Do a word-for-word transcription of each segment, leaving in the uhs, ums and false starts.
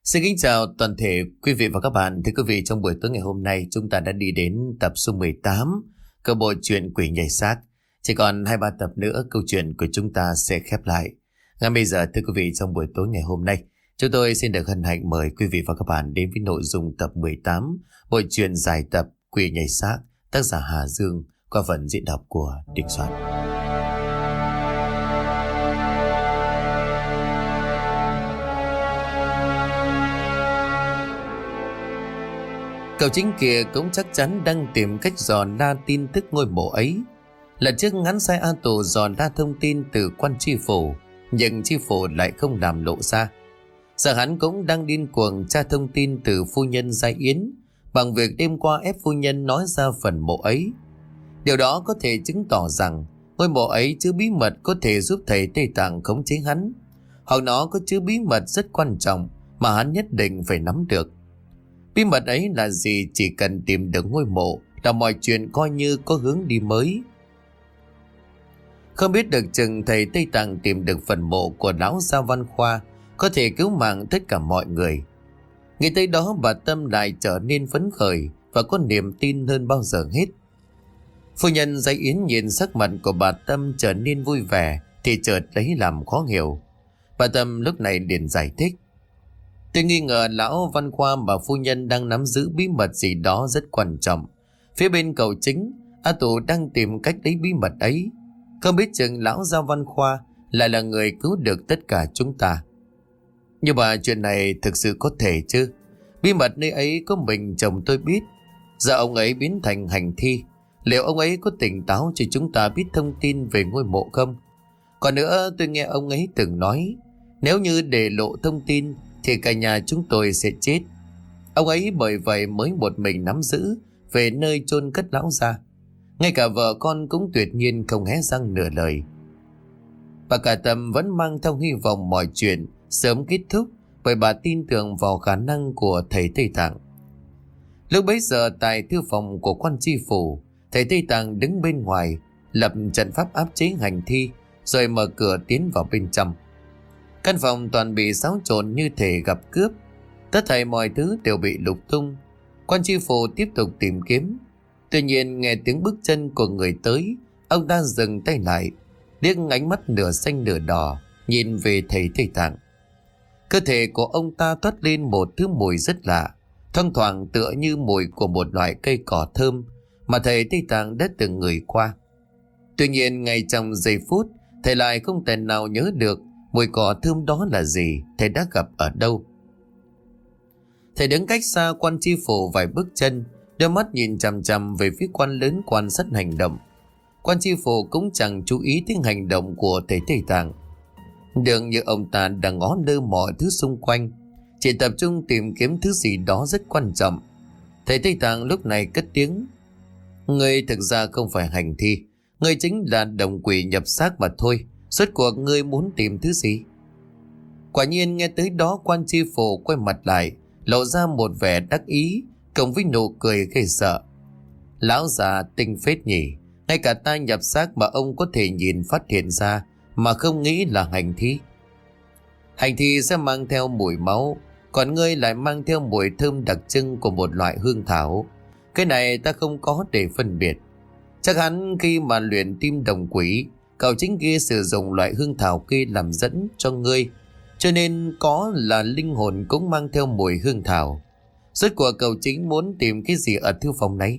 Xin kính chào toàn thể quý vị và các bạn. Thưa quý vị, trong buổi tối ngày hôm nay chúng ta đã đi đến tập số mười tám của bộ truyện Quỷ Nhảy Xác. Chỉ còn hai ba tập nữa câu chuyện của chúng ta sẽ khép lại. Ngay bây giờ thưa quý vị, trong buổi tối ngày hôm nay chúng tôi xin được hân hạnh mời quý vị và các bạn đến với nội dung tập mười tám bộ truyện dài tập Quỷ Nhảy Xác, tác giả Hà Dương, qua phần diễn đọc của Đình Soạn. Cậu chính kia cũng chắc chắn đang tìm cách dò la tin tức ngôi mộ ấy. Lần trước hắn sai A Tù dò la thông tin từ quan tri phủ, nhưng tri phủ lại không làm lộ ra. Giờ hắn cũng đang điên cuồng tra thông tin từ phu nhân Gia Yến bằng việc đêm qua ép phu nhân nói ra phần mộ ấy. Điều đó có thể chứng tỏ rằng ngôi mộ ấy chứa bí mật có thể giúp thầy Tây Tạng khống chế hắn, hoặc nó có chứa bí mật rất quan trọng mà hắn nhất định phải nắm được. Bí mật ấy là gì? Chỉ cần tìm được ngôi mộ là mọi chuyện coi như có hướng đi mới. Không biết được chừng thầy Tây Tạng tìm được phần mộ của lão Gia Văn Khoa có thể cứu mạng tất cả mọi người. Nghĩ tới đó bà Tâm lại trở nên phấn khởi và có niềm tin hơn bao giờ hết. Phu nhân Gia Yến nhìn sắc mặt của bà Tâm trở nên vui vẻ thì chợt lấy làm khó hiểu. Bà Tâm lúc này liền giải thích: Tôi nghi ngờ lão Văn Khoa và phu nhân đang nắm giữ bí mật gì đó rất quan trọng. Phía bên cầu chính, A Tù đang tìm cách lấy bí mật ấy. Không biết chừng lão Gia Văn Khoa lại là người cứu được tất cả chúng ta. Nhưng mà chuyện này thực sự có thể chứ? Bí mật nơi ấy có mình chồng tôi biết. Giờ ông ấy biến thành hành thi, liệu ông ấy có tỉnh táo cho chúng ta biết thông tin về ngôi mộ không? Còn nữa, tôi nghe ông ấy từng nói, nếu như để lộ thông tin thì cả nhà chúng tôi sẽ chết. Ông ấy bởi vậy mới một mình nắm giữ về nơi chôn cất lão Gia. Ngay cả vợ con cũng tuyệt nhiên không hé răng nửa lời. Bà cả Tâm vẫn mang theo hy vọng mọi chuyện sớm kết thúc, bởi bà tin tưởng vào khả năng của thầy Tây Tạng. Lúc bấy giờ tại thư phòng của quan tri phủ, thầy Tây Tạng đứng bên ngoài lập trận pháp áp chế hành thi, rồi mở cửa tiến vào bên trong. Căn phòng toàn bị xáo trộn như thể gặp cướp. Tất thảy mọi thứ đều bị lục tung. Quan tri phủ tiếp tục tìm kiếm. Tuy nhiên nghe tiếng bước chân của người tới, ông ta dừng tay lại, liếc ánh mắt nửa xanh nửa đỏ nhìn về thầy Tây Tạng. Cơ thể của ông ta toát lên một thứ mùi rất lạ, thoang thoảng tựa như mùi của một loại cây cỏ thơm mà thầy Tây Tạng đã từng ngửi qua. Tuy nhiên ngay trong giây phút, thầy lại không thể nào nhớ được mùi cỏ thơm đó là gì, thầy đã gặp ở đâu. Thầy đứng cách xa quan tri phủ vài bước chân, đôi mắt nhìn chằm chằm về phía quan lớn quan sát hành động. Quan tri phủ cũng chẳng chú ý đến hành động của thầy Tây Tạng. Dường như ông ta đang ngó lơ mọi thứ xung quanh, chỉ tập trung tìm kiếm thứ gì đó rất quan trọng. Thầy Tây Tạng lúc này cất tiếng: Ngươi thực ra không phải hành thi, ngươi chính là đồng quỷ nhập xác mà thôi. Rốt cuộc ngươi muốn tìm thứ gì? Quả nhiên nghe tới đó, quan tri phủ quay mặt lại, lộ ra một vẻ đắc ý cộng với nụ cười ghê sợ. Lão già tinh phết nhỉ, ngay cả ta nhập xác mà ông có thể nhìn phát hiện ra mà không nghĩ là hành thi. Hành thi sẽ mang theo mùi máu, còn ngươi lại mang theo mùi thơm đặc trưng của một loại hương thảo. Cái này ta không có để phân biệt. Chắc hẳn khi mà luyện tim đồng quỷ, cậu chính kia sử dụng loại hương thảo kia làm dẫn cho ngươi, cho nên có là linh hồn cũng mang theo mùi hương thảo. Rốt cuộc cậu chính muốn tìm cái gì ở thư phòng này?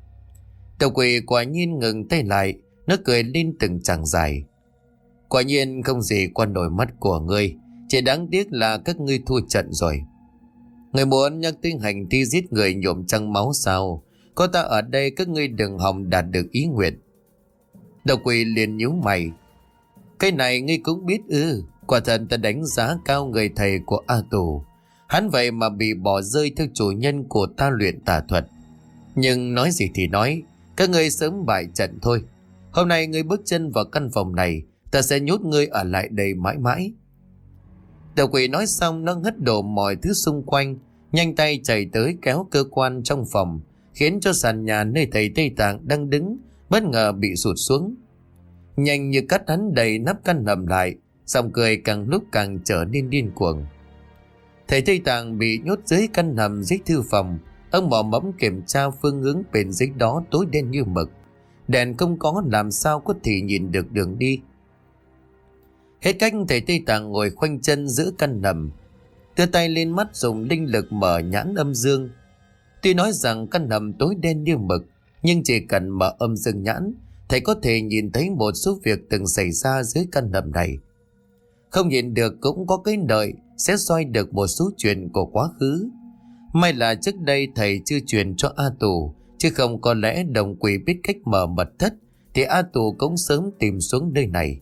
Đầu quỷ quả nhiên ngừng tay lại, nó cười lên từng chàng dài. Quả nhiên không gì qua nổi mắt của ngươi, chỉ đáng tiếc là các ngươi thua trận rồi. Người muốn nhắc tới hành thi giết người nhuộm trắng máu sao? Có ta ở đây các ngươi đừng hòng đạt được ý nguyện. Đầu quỷ liền nhíu mày. Cái này ngươi cũng biết ư? Quả thật ta đánh giá cao người thầy của A Tù. Hắn vậy mà bị bỏ rơi theo chủ nhân của ta luyện tà thuật. Nhưng nói gì thì nói, các ngươi sớm bại trận thôi. Hôm nay ngươi bước chân vào căn phòng này, ta sẽ nhốt ngươi ở lại đây mãi mãi. Đầu quỷ nói xong nó hất đổ mọi thứ xung quanh, nhanh tay chạy tới kéo cơ quan trong phòng, khiến cho sàn nhà nơi thầy Tây Tạng đang đứng bất ngờ bị sụt xuống. Nhanh như cắt hắn đầy nắp căn hầm lại, giọng cười càng lúc càng trở nên điên cuồng. Thầy Tây Tạng bị nhốt dưới căn hầm dưới thư phòng. Ông mò mẫm kiểm tra phương hướng bên dưới đó tối đen như mực. Đèn không có làm sao có thể nhìn được đường đi. Hết cách, thầy Tây Tạng ngồi khoanh chân giữa căn hầm, đưa tay lên mắt dùng linh lực mở nhãn âm dương. Tuy nói rằng căn hầm tối đen như mực, nhưng chỉ cần mở âm dương nhãn, thầy có thể nhìn thấy một số việc từng xảy ra dưới căn hầm này. Không nhìn được cũng có cái đợi sẽ soi được một số chuyện của quá khứ. May là trước đây thầy chưa truyền cho A Tù, chứ không có lẽ đồng quỷ biết cách mở mật thất thì A Tù cũng sớm tìm xuống nơi này.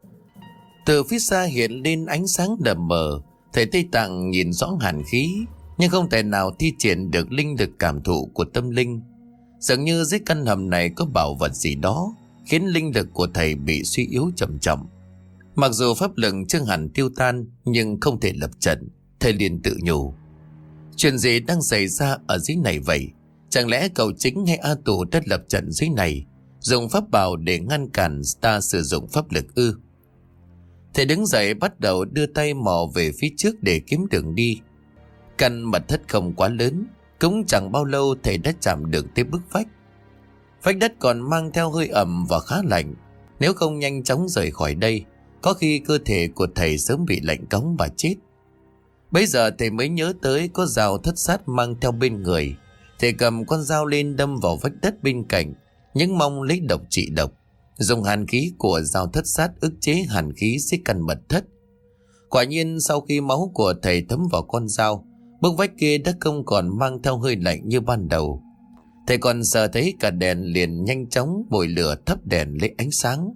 Từ phía xa hiện lên ánh sáng đậm mờ. Thầy Tây Tạng nhìn rõ hàn khí, nhưng không thể nào thi triển được linh lực cảm thụ của tâm linh. Dường như dưới căn hầm này có bảo vật gì đó khiến linh lực của thầy bị suy yếu chậm chậm. Mặc dù pháp lực chưa hẳn tiêu tan, nhưng không thể lập trận. Thầy liền tự nhủ, chuyện gì đang xảy ra ở dưới này vậy? Chẳng lẽ cậu Chính hay A Tù đã lập trận dưới này, dùng pháp bảo để ngăn cản ta sử dụng pháp lực ư? Thầy đứng dậy bắt đầu đưa tay mò về phía trước để kiếm đường đi. Căn mật thất không quá lớn, cũng chẳng bao lâu thầy đã chạm được tới bức vách. Vách đất còn mang theo hơi ẩm và khá lạnh. Nếu không nhanh chóng rời khỏi đây, có khi cơ thể của thầy sớm bị lạnh cóng và chết. Bây giờ thầy mới nhớ tới có dao thất sát mang theo bên người. Thầy cầm con dao lên đâm vào vách đất bên cạnh, nhưng mong lấy độc trị độc, dùng hàn khí của dao thất sát ức chế hàn khí dưới căn mật thất. Quả nhiên sau khi máu của thầy thấm vào con dao, bức vách kia đã không còn mang theo hơi lạnh như ban đầu. Thầy còn sờ thấy cả đèn liền nhanh chóng bồi lửa thắp đèn lấy ánh sáng.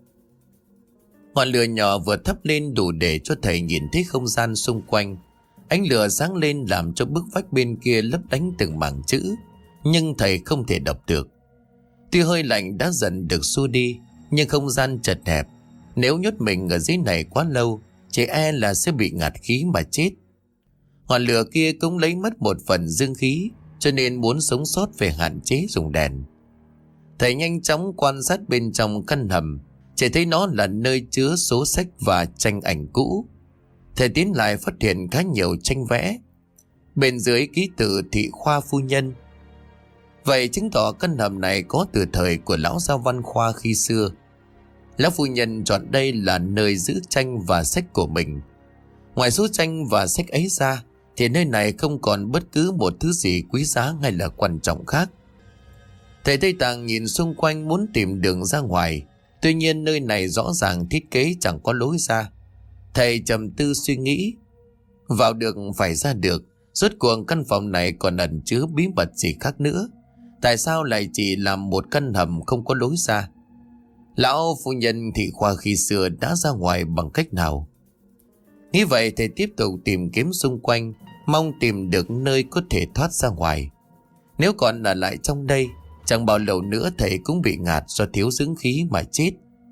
Ngọn lửa nhỏ vừa thắp lên đủ để cho thầy nhìn thấy không gian xung quanh. Ánh lửa sáng lên làm cho bức vách bên kia lấp lánh từng mảng chữ, nhưng thầy không thể đọc được. Tuy hơi lạnh đã dần được xua đi, nhưng không gian chật hẹp. Nếu nhốt mình ở dưới này quá lâu, chỉ e là sẽ bị ngạt khí mà chết. Ngọn lửa kia cũng lấy mất một phần dương khí, cho nên muốn sống sót phải hạn chế dùng đèn. Thầy nhanh chóng quan sát bên trong căn hầm, chỉ thấy nó là nơi chứa số sách và tranh ảnh cũ. Thầy tiến lại phát hiện khá nhiều tranh vẽ. Bên dưới ký tự Thị Khoa phu nhân. Vậy chứng tỏ căn hầm này có từ thời của lão Giao Văn Khoa khi xưa. Lão phu nhân chọn đây là nơi giữ tranh và sách của mình. Ngoài số tranh và sách ấy ra, thì nơi này không còn bất cứ một thứ gì quý giá hay là quan trọng khác. Thầy Tây Tạng nhìn xung quanh muốn tìm đường ra ngoài. Tuy nhiên nơi này rõ ràng thiết kế chẳng có lối ra. Thầy trầm tư suy nghĩ, vào được phải ra được. Rốt cuộc căn phòng này còn ẩn chứa bí mật gì khác nữa? Tại sao lại chỉ là một căn hầm không có lối ra? Lão phu nhân Thị Khoa khi xưa đã ra ngoài bằng cách nào? Nghĩ vậy thầy tiếp tục tìm kiếm xung quanh, mong tìm được nơi có thể thoát ra ngoài. Nếu còn ở lại trong đây, chẳng bao lâu nữa thầy cũng bị ngạt do thiếu dưỡng khí mà chết.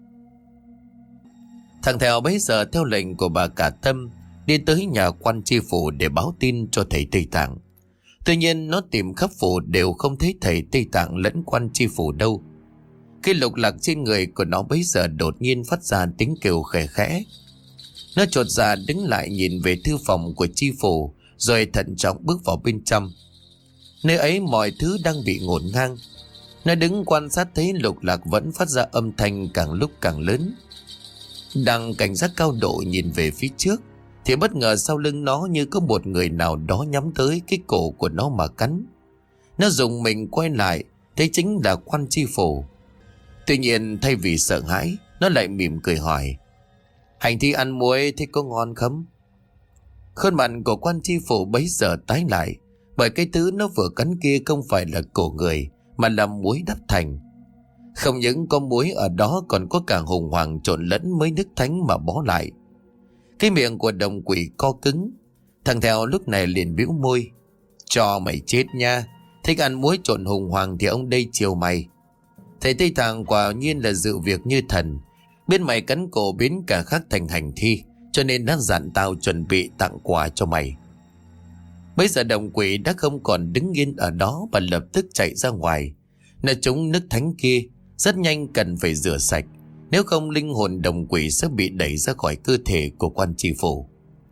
Thằng Thèo bấy giờ theo lệnh của bà Cả Tâm đi tới nhà quan tri phủ để báo tin cho thầy Tây Tạng. Tuy nhiên nó tìm khắp phủ đều không thấy thầy Tây Tạng lẫn quan tri phủ đâu. Cái lục lạc trên người của nó bấy giờ đột nhiên phát ra tiếng kêu khẽ khẽ. Nó chột dạ đứng lại nhìn về thư phòng của tri phủ, rồi thận trọng bước vào bên trong. Nơi ấy mọi thứ đang bị ngổn ngang. Nó đứng quan sát thấy lục lạc vẫn phát ra âm thanh càng lúc càng lớn. Đang cảnh giác cao độ nhìn về phía trước, thì bất ngờ sau lưng nó như có một người nào đó nhắm tới cái cổ của nó mà cắn. Nó dùng mình quay lại, thấy chính là quan tri phủ. Tuy nhiên thay vì sợ hãi, nó lại mỉm cười hỏi: "Hành thi ăn muối thì có ngon không?" Khuôn mặt của quan tri phủ bấy giờ tái lại, bởi cái thứ nó vừa cắn kia không phải là cổ người, mà là muối đắp thành. Không những có muối ở đó, còn có cả hùng hoàng trộn lẫn với nước thánh mà bó lại. Cái miệng của đồng quỷ co cứng. Thằng Thèo lúc này liền bĩu môi: "Cho mày chết nha, thích ăn muối trộn hùng hoàng thì ông đây chiều mày." Thầy Tây Tạng quả nhiên là dự việc như thần, biết mày cắn cổ biến cả khắc thành hành thi, cho nên đã dặn tao chuẩn bị tặng quà cho mày. Bây giờ đồng quỷ đã không còn đứng yên ở đó, mà lập tức chạy ra ngoài. Nó trúng nước thánh kia, rất nhanh cần phải rửa sạch, nếu không linh hồn đồng quỷ sẽ bị đẩy ra khỏi cơ thể của quan tri phủ.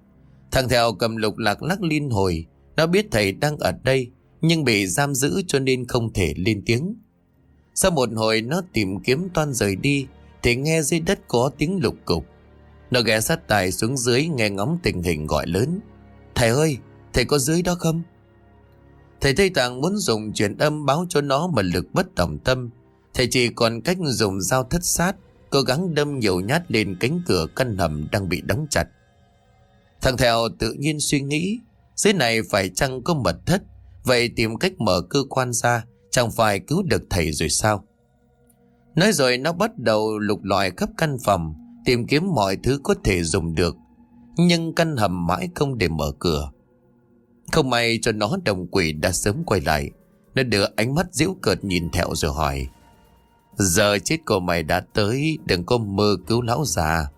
Thằng Thèo cầm lục lạc lắc liên hồi. Nó biết thầy đang ở đây, nhưng bị giam giữ cho nên không thể lên tiếng. Sau một hồi nó tìm kiếm toan rời đi, thì nghe dưới đất có tiếng lục cục. Nó ghé sát tai xuống dưới nghe ngóng tình hình, gọi lớn: "Thầy ơi, thầy có dưới đó không?" Thầy Tây Tạng muốn dùng truyền âm báo cho nó mà lực bất tòng tâm. Thầy chỉ còn cách dùng dao thất sát, cố gắng đâm nhiều nhát lên cánh cửa căn hầm đang bị đóng chặt. Thằng Thèo tự nhiên suy nghĩ, dưới này phải chăng có mật thất, vậy tìm cách mở cơ quan ra, chẳng phải cứu được thầy rồi sao? Nói rồi nó bắt đầu lục lọi khắp căn phòng, tìm kiếm mọi thứ có thể dùng được, nhưng căn hầm mãi không để mở cửa. Không may cho nó, đồng quỷ đã sớm quay lại. Nó đưa ánh mắt giễu cợt nhìn Thẹo rồi hỏi: "Giờ chết của mày đã tới, đừng có mơ cứu lão già."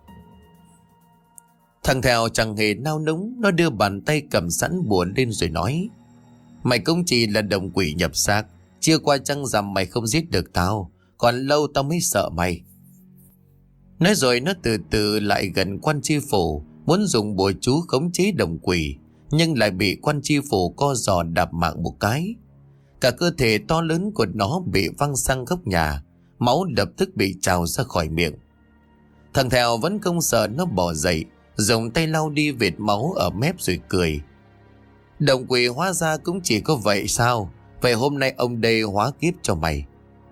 Thằng Thèo chẳng hề nao núng. Nó đưa bàn tay cầm sẵn bùa lên rồi nói: "Mày cũng chỉ là đồng quỷ nhập xác, chưa qua trăng rằm mày không giết được tao, còn lâu tao mới sợ mày." Nói rồi nó từ từ lại gần quan tri phủ, muốn dùng bùa chú khống chế đồng quỷ, nhưng lại bị quan tri phủ co giò đạp mạng một cái. Cả cơ thể to lớn của nó bị văng sang góc nhà, máu lập tức bị trào ra khỏi miệng. Thằng Thèo vẫn không sợ, nó bò dậy, dùng tay lau đi vệt máu ở mép rồi cười: "Đồng quỷ hóa ra cũng chỉ có vậy sao? Vậy hôm nay ông đây hóa kiếp cho mày."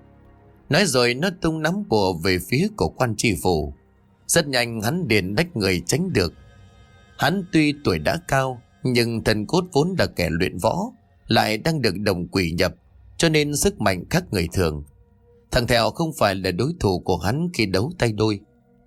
Nói rồi nó tung nắm bùa về phía của quan tri phủ. Rất nhanh hắn liền đách người tránh được. Hắn tuy tuổi đã cao, nhưng thần cốt vốn là kẻ luyện võ, lại đang được đồng quỷ nhập, cho nên sức mạnh khác người thường. Thằng Thèo không phải là đối thủ của hắn khi đấu tay đôi.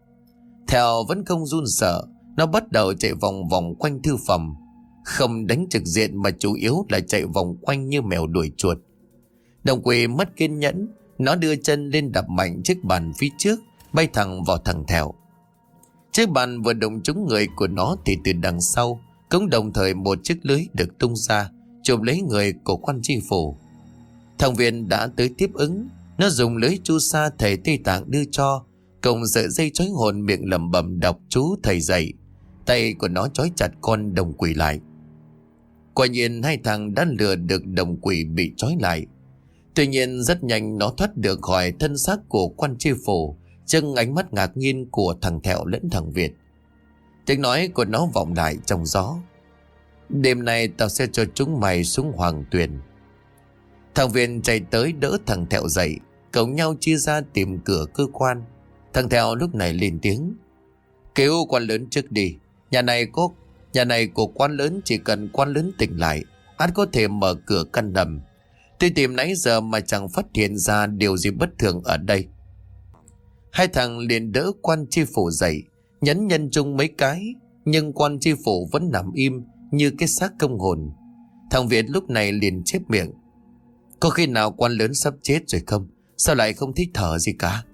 Thèo vẫn không run sợ. Nó bắt đầu chạy vòng vòng quanh thư phòng, không đánh trực diện mà chủ yếu là chạy vòng quanh như mèo đuổi chuột. Đồng quỷ mất kiên nhẫn, nó đưa chân lên đập mạnh chiếc bàn phía trước, bay thẳng vào thằng Thèo. Chiếc bàn vừa đụng trúng người của nó thì từ đằng sau cũng đồng thời một chiếc lưới được tung ra, chụp lấy người của quan tri phủ. Thằng Viên đã tới tiếp ứng. Nó dùng lưới chu sa thầy Tây Tạng đưa cho, cùng sợi dây trói hồn, miệng lẩm bẩm đọc chú thầy dạy. Tay của nó trói chặt con đồng quỷ lại. Quả nhiên hai thằng đã lừa được đồng quỷ bị trói lại. Tuy nhiên rất nhanh nó thoát được khỏi thân xác của quan tri phủ, trước ánh mắt ngạc nhiên của thằng Thẹo lẫn thằng Việt. Tiếng nói của nó vọng lại trong gió: "Đêm nay tao sẽ cho chúng mày xuống Hoàng Tuyền." Thằng Việt chạy tới đỡ thằng Thẹo dậy, cùng nhau chia ra tìm cửa cơ quan. Thằng Thẹo lúc này lên tiếng: "Kêu quan lớn trước đi. Nhà này có Nhà này của quan lớn, chỉ cần quan lớn tỉnh lại, ắt có thể mở cửa căn hầm. Tôi tìm nãy giờ mà chẳng phát hiện ra điều gì bất thường ở đây." Hai thằng liền đỡ quan tri phủ dậy, nhấn nhân trung mấy cái, nhưng quan tri phủ vẫn nằm im như cái xác công hồn. Thằng Việt lúc này liền chép miệng: "Có khi nào quan lớn sắp chết rồi không? Sao lại không thích thở gì cả?"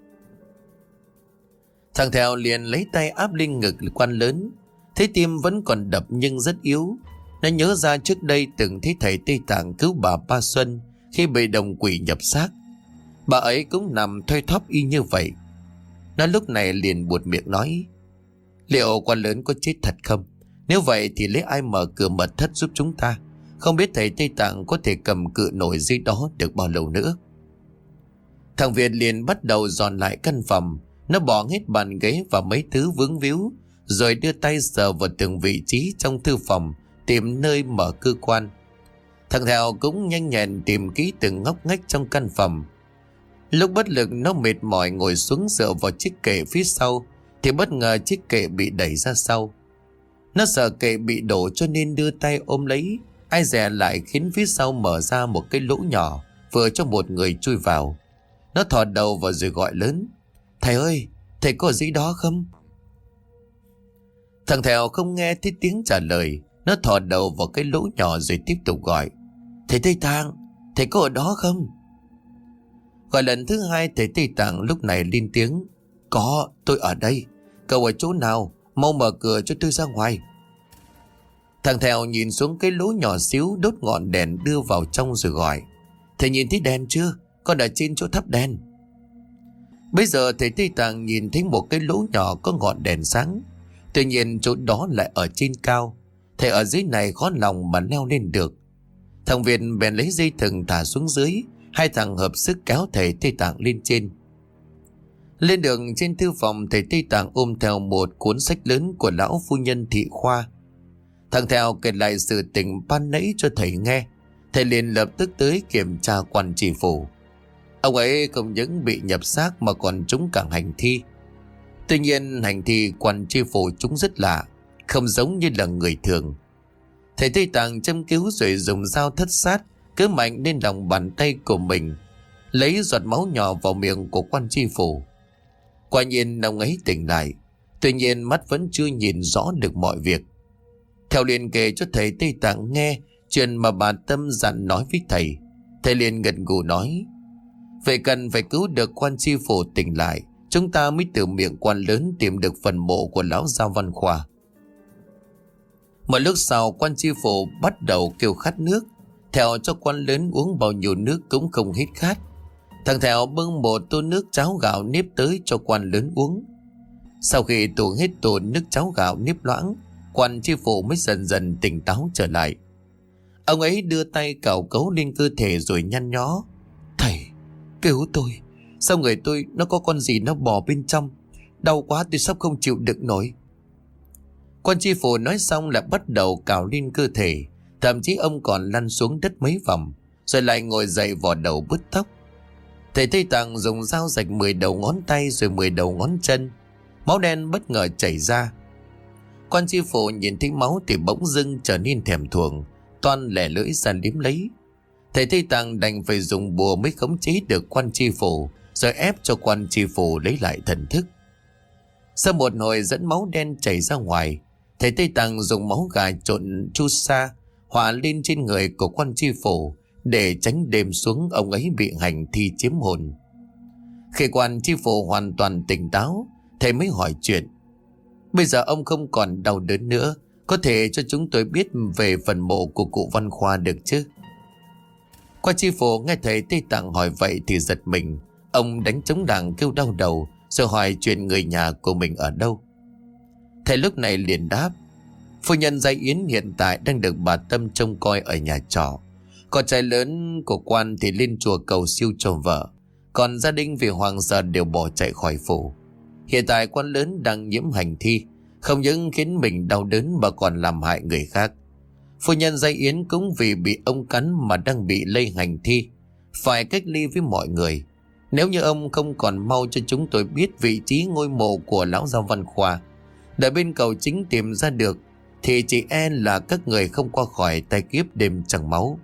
Thằng Thèo liền lấy tay áp lên ngực quan lớn. Thấy tim vẫn còn đập nhưng rất yếu. Nó nhớ ra trước đây từng thấy thầy Tây Tạng cứu bà Ba Xuân khi bị đồng quỷ nhập xác. Bà ấy cũng nằm thoi thóp y như vậy. Nó lúc này liền buột miệng nói: "Liệu quan lớn có chết thật không? Nếu vậy thì lấy ai mở cửa mật thất giúp chúng ta? Không biết thầy Tây Tạng có thể cầm cự nổi dưới đó được bao lâu nữa." Thằng Việt liền bắt đầu dọn lại căn phòng. Nó bỏ hết bàn ghế và mấy thứ vướng víu, rồi đưa tay sờ vào từng vị trí trong thư phòng, tìm nơi mở cơ quan. Thằng Thèo cũng nhanh nhẹn tìm kỹ từng ngóc ngách trong căn phòng. Lúc bất lực nó mệt mỏi ngồi xuống dựa vào chiếc kệ phía sau, thì bất ngờ chiếc kệ bị đẩy ra sau. Nó sợ kệ bị đổ cho nên đưa tay ôm lấy, ai dè lại khiến phía sau mở ra một cái lỗ nhỏ, vừa cho một người chui vào. Nó thò đầu vào rồi gọi lớn: "Thầy ơi, thầy có ở dưới đó không?" Thằng Thèo không nghe thấy tiếng trả lời. Nó thò đầu vào cái lỗ nhỏ rồi tiếp tục gọi: "Thầy Tây Tạng, thầy có ở đó không?" Gọi lần thứ hai, thầy Tây Tạng lúc này lên tiếng: "Có, tôi ở đây. Cậu ở chỗ nào? Mau mở cửa cho tôi ra ngoài." Thằng Thèo nhìn xuống cái lỗ nhỏ xíu, đốt ngọn đèn đưa vào trong rồi gọi: "Thầy nhìn thấy đèn chưa? Con ở trên chỗ thắp đèn." Bây giờ thầy Tây Tạng nhìn thấy một cái lỗ nhỏ có ngọn đèn sáng. Tuy nhiên chỗ đó lại ở trên cao. thầy ở dưới này khó lòng mà leo lên được. Thằng Việt bèn lấy dây thừng thả xuống dưới. Hai thằng hợp sức kéo thầy Tây Tạng lên trên. Lên đường trên thư phòng, thầy Tây Tạng ôm theo một cuốn sách lớn của lão phu nhân Thị Khoa. Thằng Theo kể lại sự tình ban nãy cho thầy nghe. Thầy liền lập tức tới kiểm tra quan tri phủ. Ông ấy không những bị nhập xác mà còn trúng cả hành thi. Tuy nhiên hành thi quan tri phủ trúng rất lạ, không giống như là người thường. Thầy Tây Tạng châm cứu rồi dùng dao thất sát cứ mạnh lên lòng bàn tay của mình, lấy giọt máu nhỏ vào miệng của quan tri phủ. Quả nhiên ông ấy tỉnh lại, tuy nhiên mắt vẫn chưa nhìn rõ được mọi việc. Theo liền kể cho thầy Tây Tạng nghe chuyện mà bà Tâm dặn nói với thầy. Thầy liền gật gù nói: vậy cần phải cứu được quan tri phủ tỉnh lại, chúng ta mới từ miệng quan lớn tìm được phần mộ của lão Giao Văn Khoa. Một lúc sau, quan tri phủ bắt đầu kêu khát nước. Theo cho quan lớn uống bao nhiêu nước cũng không hết khát. Thằng Theo bưng một tô nước cháo gạo nếp tới cho quan lớn uống. Sau khi tụ hết tô nước cháo gạo nếp loãng, quan tri phủ mới dần dần tỉnh táo trở lại. Ông ấy đưa tay cào cấu lên cơ thể rồi nhăn nhó: thầy, cứu tôi, sao người tôi nó có con gì nó bò bên trong, đau quá tôi sắp không chịu được nổi. Quan tri phủ nói xong lại bắt đầu cào lên cơ thể, thậm chí ông còn lăn xuống đất mấy vòng, rồi lại ngồi dậy vò đầu bứt tóc. Thầy Tây Tạng dùng dao rạch mười đầu ngón tay rồi mười đầu ngón chân. Máu đen bất ngờ chảy ra. Quan tri phủ nhìn thấy máu thì bỗng dưng trở nên thèm thuồng, toan lẻ lưỡi ra liếm lấy. Thầy Tây Tạng đành phải dùng bùa mới khống chế được quan tri phủ, rồi ép cho quan tri phủ lấy lại thần thức. Sau một hồi dẫn máu đen chảy ra ngoài, thầy Tây Tạng dùng máu gà trộn chu sa hòa lên trên người của quan tri phủ để tránh đêm xuống ông ấy bị hành thi chiếm hồn. Khi quan tri phủ hoàn toàn tỉnh táo, thầy mới hỏi chuyện: bây giờ ông không còn đau đớn nữa, có thể cho chúng tôi biết về phần mộ của cụ Văn Khoa được chứ? Quan tri phủ nghe thầy Tây Tạng hỏi vậy thì giật mình. Ông đánh trống đàn kêu đau đầu, rồi hỏi chuyện người nhà của mình ở đâu. Thầy lúc này liền đáp: phu nhân Gia Yến hiện tại đang được bà Tâm trông coi ở nhà trọ. Con trai lớn của quan thì lên chùa cầu siêu cho vợ, còn gia đình vì hoàng sợ đều bỏ chạy khỏi phủ. Hiện tại quan lớn đang nhiễm hành thi, không những khiến mình đau đớn mà còn làm hại người khác. Phu nhân Gia Yến cũng vì bị ông cắn mà đang bị lây hành thi, phải cách ly với mọi người. Nếu như ông không còn mau cho chúng tôi biết vị trí ngôi mộ của lão Giao Văn Khoa, để bên cầu chính tìm ra được, thì chỉ e là các người không qua khỏi tai kiếp đêm trăng máu.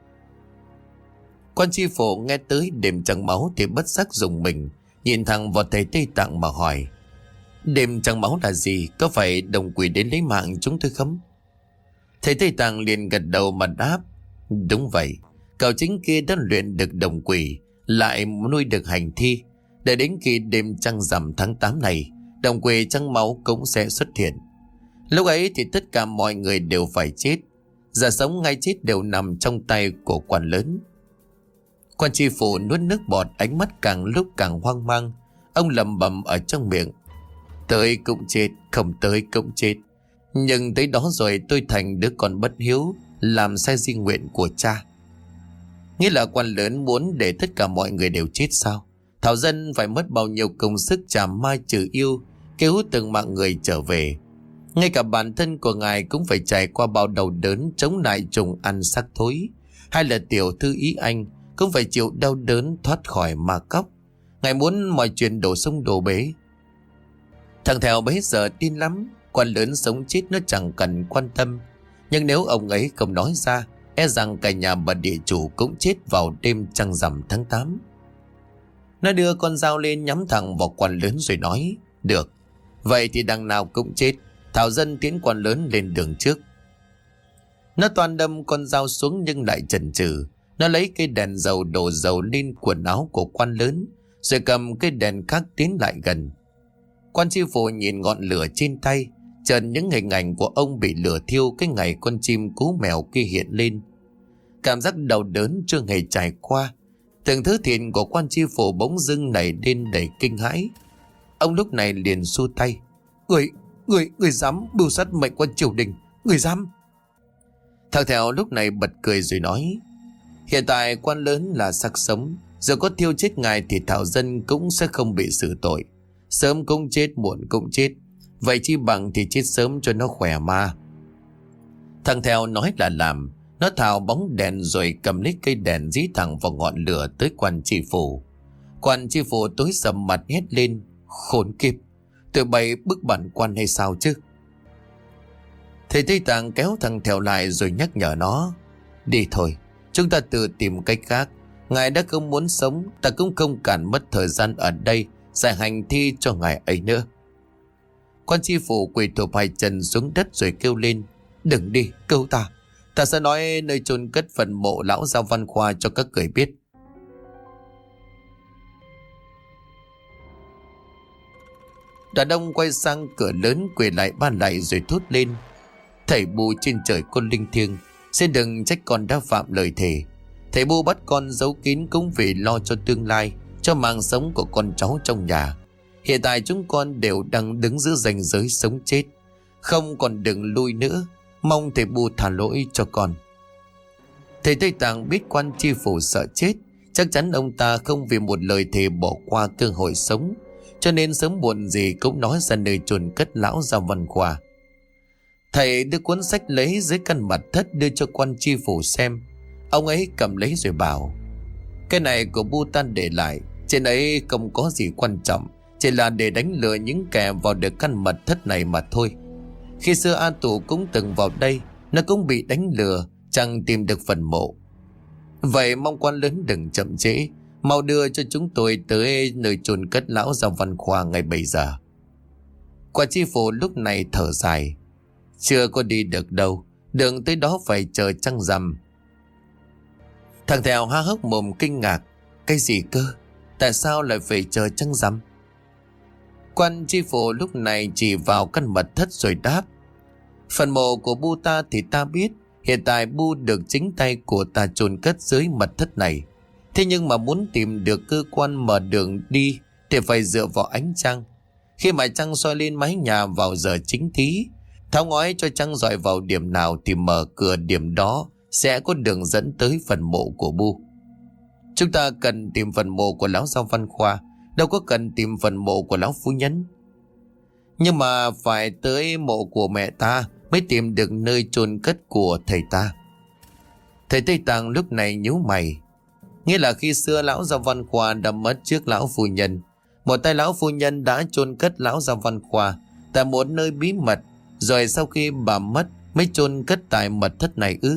Quan tri phủ nghe tới đêm trăng máu thì bất giác dùng mình, nhìn thẳng vào thầy Tây Tạng mà hỏi: đêm trăng máu là gì? Có phải đồng quỷ đến lấy mạng chúng tôi không? Thầy Tây Tạng liền gật đầu mà đáp: đúng vậy, cầu chính kia đã luyện được đồng quỷ, lại nuôi được hành thi. Để đến khi đêm trăng rằm tháng tám này, đồng quỷ trăng máu cũng sẽ xuất hiện. Lúc ấy thì tất cả mọi người đều phải chết. Giả sống ngay chết đều nằm trong tay của quan lớn. Quan tri phủ nuốt nước bọt, ánh mắt càng lúc càng hoang mang. Ông lẩm bẩm ở trong miệng: tới cũng chết, không tới cũng chết. Nhưng tới đó rồi tôi thành đứa con bất hiếu, làm sai di nguyện của cha. Nghĩa là quan lớn muốn để tất cả mọi người đều chết sao? Thảo dân phải mất bao nhiêu công sức trả ma trừ yêu, cứu từng mạng người trở về. Ngay cả bản thân của ngài cũng phải trải qua bao đau đớn chống lại trùng ăn xác thối. Hay là tiểu thư Ý Anh cũng phải chịu đau đớn thoát khỏi ma cóc. Ngài muốn mọi chuyện đổ sông đổ bể. Thằng Theo bấy giờ tin lắm. Quan lớn sống chết nó chẳng cần quan tâm. Nhưng nếu ông ấy không nói ra, e rằng cả nhà bà địa chủ cũng chết vào đêm trăng rằm tháng tám. Nó đưa con dao lên nhắm thẳng vào quan lớn rồi nói: được, vậy thì đằng nào cũng chết. Thảo dân tiến quan lớn lên đường trước. Nó toàn đâm con dao xuống nhưng lại chần chừ. Nó lấy cây đèn dầu đổ dầu lên quần áo của quan lớn, rồi cầm cây đèn khác tiến lại gần. Quan tri phủ nhìn ngọn lửa trên tay, chợt những hình ảnh của ông bị lửa thiêu cái ngày con chim cú mèo kia hiện lên. Cảm giác đau đớn chưa hề trải qua, từng thứ thịt của quan tri phủ bỗng dưng nảy lên đầy kinh hãi. Ông lúc này liền xua tay: Người, người, người dám bưu sát mệnh quan triều đình, người dám. Thằng Thèo lúc này bật cười rồi nói: Hiện tại quan lớn là xác sống, giờ có thiêu chết ngài thì thảo dân cũng sẽ không bị xử tội. Sớm cũng chết, muộn cũng chết, vậy chi bằng thì chết sớm cho nó khỏe mà. Thằng Thèo nói là làm. Nó thào bóng đèn rồi cầm lấy cây đèn dí thẳng vào ngọn lửa tới quan tri phủ. Quan tri phủ tối sầm mặt hét lên: Khốn kiếp, tụi bay bức bản quan hay sao chứ? Thầy Tây Tạng kéo thằng Thèo lại rồi nhắc nhở nó: Đi thôi, chúng ta tự tìm cách khác. Ngài đã không muốn sống, ta cũng không cản mất thời gian ở đây giải hành thi cho ngài ấy nữa. Quan tri phủ quỳ thụp hai chân xuống đất rồi kêu lên: Đừng đi, cứu ta. Ta sẽ nói nơi chôn cất phần mộ lão Giao Văn Khoa cho các người biết. Đàn ông quay sang cửa lớn quỳ lại ba lại rồi thốt lên: Thầy Bu trên trời có linh thiêng, xin đừng trách con đã phạm lời thề. Thầy Bu bắt con giấu kín cũng vì lo cho tương lai, cho mạng sống của con cháu trong nhà. Hiện tại chúng con đều đang đứng giữa ranh giới sống chết, không còn đường lui nữa. Mong thầy Bu thả lỗi cho con. Thầy Tây Tạng biết quan tri phủ sợ chết, chắc chắn ông ta không vì một lời thề bỏ qua cơ hội sống, cho nên sớm muộn gì cũng nói ra nơi chôn cất lão Giao Văn Khoa. Thầy đưa cuốn sách lấy dưới căn mặt thất đưa cho quan tri phủ xem. Ông ấy cầm lấy rồi bảo: Cái này của Bu Tan để lại, trên ấy không có gì quan trọng, chỉ là để đánh lừa những kẻ vào được căn mật thất này mà thôi. Khi xưa A Tù cũng từng vào đây, nó cũng bị đánh lừa, chẳng tìm được phần mộ. Vậy mong quan lớn đừng chậm trễ, mau đưa cho chúng tôi tới nơi chôn cất lão Giao Văn Khoa ngay bây giờ. Quan tri phủ lúc này thở dài: Chưa có đi được đâu, đường tới đó phải chờ trăng rằm. Thằng Thèo há hốc mồm kinh ngạc: Cái gì cơ? Tại sao lại phải chờ trăng rằm? Quan tri phủ lúc này chỉ vào căn mật thất rồi đáp: Phần mộ của Bu ta thì ta biết, hiện tại Bu được chính tay của ta chôn cất dưới mật thất này. Thế nhưng mà muốn tìm được cơ quan mở đường đi thì phải dựa vào ánh trăng. Khi mà trăng soi lên mái nhà vào giờ chính thí, tháo ngói cho trăng dọi vào điểm nào thì mở cửa điểm đó sẽ có đường dẫn tới phần mộ của Bu. Chúng ta cần tìm phần mộ của lão Giao Văn Khoa, đâu có cần tìm phần mộ của lão phu nhân. Nhưng mà phải tới mộ của mẹ ta mới tìm được nơi chôn cất của thầy ta. Thầy Tây Tạng lúc này nhíu mày. Nghĩa là khi xưa lão Giao Văn Khoa đã mất trước lão phu nhân, một tay lão phu nhân đã chôn cất lão Giao Văn Khoa tại một nơi bí mật, rồi sau khi bà mất mới chôn cất tại mật thất này ư?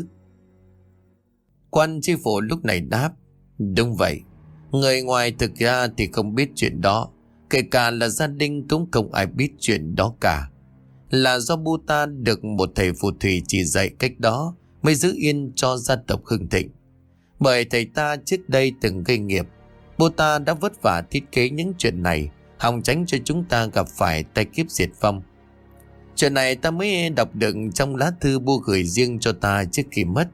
Quan tri phủ lúc này đáp: Đúng vậy. Người ngoài thực ra thì không biết chuyện đó, kể cả là gia đình cũng không ai biết chuyện đó cả. Là do Bu ta được một thầy phù thủy chỉ dạy cách đó mới giữ yên cho gia tộc hưng thịnh. Bởi thầy ta trước đây từng gây nghiệp, Bu ta đã vất vả thiết kế những chuyện này, hòng tránh cho chúng ta gặp phải tai kiếp diệt vong. Chuyện này ta mới đọc được trong lá thư Bu gửi riêng cho ta trước khi mất.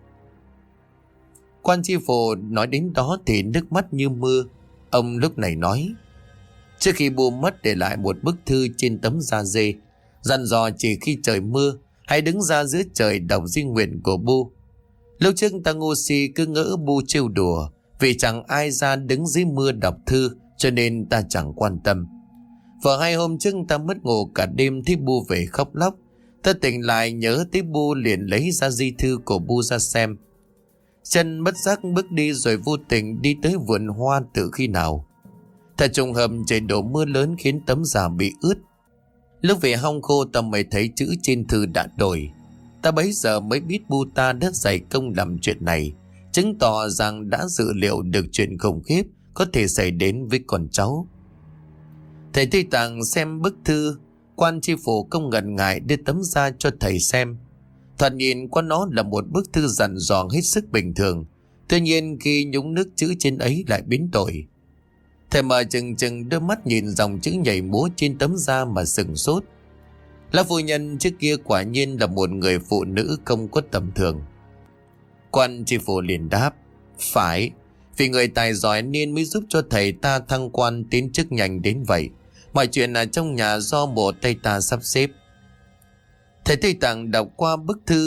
Quan tri phủ nói đến đó thì nước mắt như mưa. Ông lúc này nói: Trước khi Bu mất để lại một bức thư trên tấm da dê, dặn dò chỉ khi trời mưa hãy đứng ra giữa trời đọc di nguyện của Bu. Lúc trước ta ngu si cứ ngỡ Bu trêu đùa, vì chẳng ai ra đứng dưới mưa đọc thư cho nên ta chẳng quan tâm. Và hai hôm trước ta mất ngủ cả đêm thấy Bu về khóc lóc. Ta tỉnh lại nhớ thấy Bu liền lấy ra di thư của Bu ra xem. Chân bất giác bước đi rồi vô tình đi tới vườn hoa từ khi nào. Thật trùng hợp trời đổ mưa lớn khiến tấm da bị ướt. Lúc về hong khô ta mới thấy chữ trên thư đã đổi. Ta bấy giờ mới biết Bu ta đã dày công làm chuyện này, chứng tỏ rằng đã dự liệu được chuyện khủng khiếp có thể xảy đến với con cháu. Thầy Tây Tạng xem bức thư, quan tri phủ không ngần ngại đưa tấm da cho thầy xem. Thoạt nhìn qua nó là một bức thư dặn dò hết sức bình thường, tuy nhiên khi nhúng nước chữ trên ấy lại biến đổi. Thầy mở chừng chừng đôi mắt nhìn dòng chữ nhảy múa trên tấm da mà sừng sốt. Lão phu nhân trước kia quả nhiên là một người phụ nữ không có tầm thường. Quan tri phủ liền đáp: Phải, vì người tài giỏi nên mới giúp cho thầy ta thăng quan tiến chức nhanh đến vậy. Mọi chuyện ở trong nhà do bộ tay ta sắp xếp. Thầy Tây Tạng đọc qua bức thư,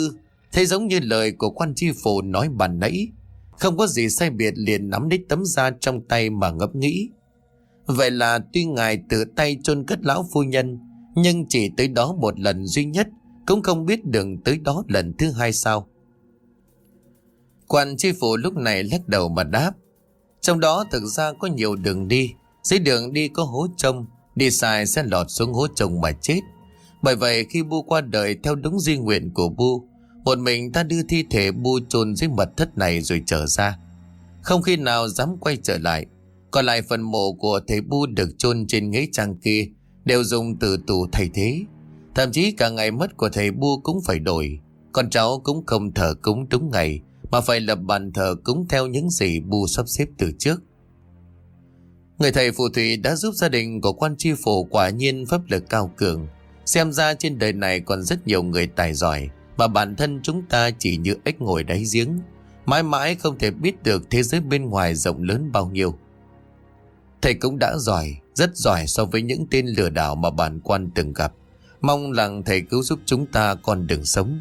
Thế giống như lời của quan tri phủ nói bàn nãy, không có gì sai biệt, liền nắm lấy tấm da trong tay mà ngẫm nghĩ. Vậy là tuy ngài tự tay chôn cất lão phu nhân, nhưng chỉ tới đó một lần duy nhất, cũng không biết đừng tới đó lần thứ hai sao? Quan tri phủ lúc này lắc đầu mà đáp: trong đó thực ra có nhiều đường đi, dưới đường đi có hố trông, đi sai sẽ lọt xuống hố trông mà chết. Bởi vậy khi Bu qua đời theo đúng di nguyện của Bu, một mình ta đưa thi thể Bu chôn dưới mật thất này rồi trở ra, không khi nào dám quay trở lại. Còn lại phần mộ của thầy Bu được chôn trên nghĩa trang kia đều dùng từ tù thay thế. Thậm chí cả ngày mất của thầy Bu cũng phải đổi. Con cháu cũng không thờ cúng đúng ngày, mà phải lập bàn thờ cúng theo những gì Bu sắp xếp từ trước. Người thầy phù thủy đã giúp gia đình của quan tri phủ quả nhiên pháp lực cao cường. Xem ra trên đời này còn rất nhiều người tài giỏi, mà bản thân chúng ta chỉ như ếch ngồi đáy giếng, mãi mãi không thể biết được thế giới bên ngoài rộng lớn bao nhiêu. Thầy cũng đã giỏi, rất giỏi so với những tên lừa đảo mà bản quan từng gặp. Mong rằng thầy cứu giúp chúng ta con đường sống.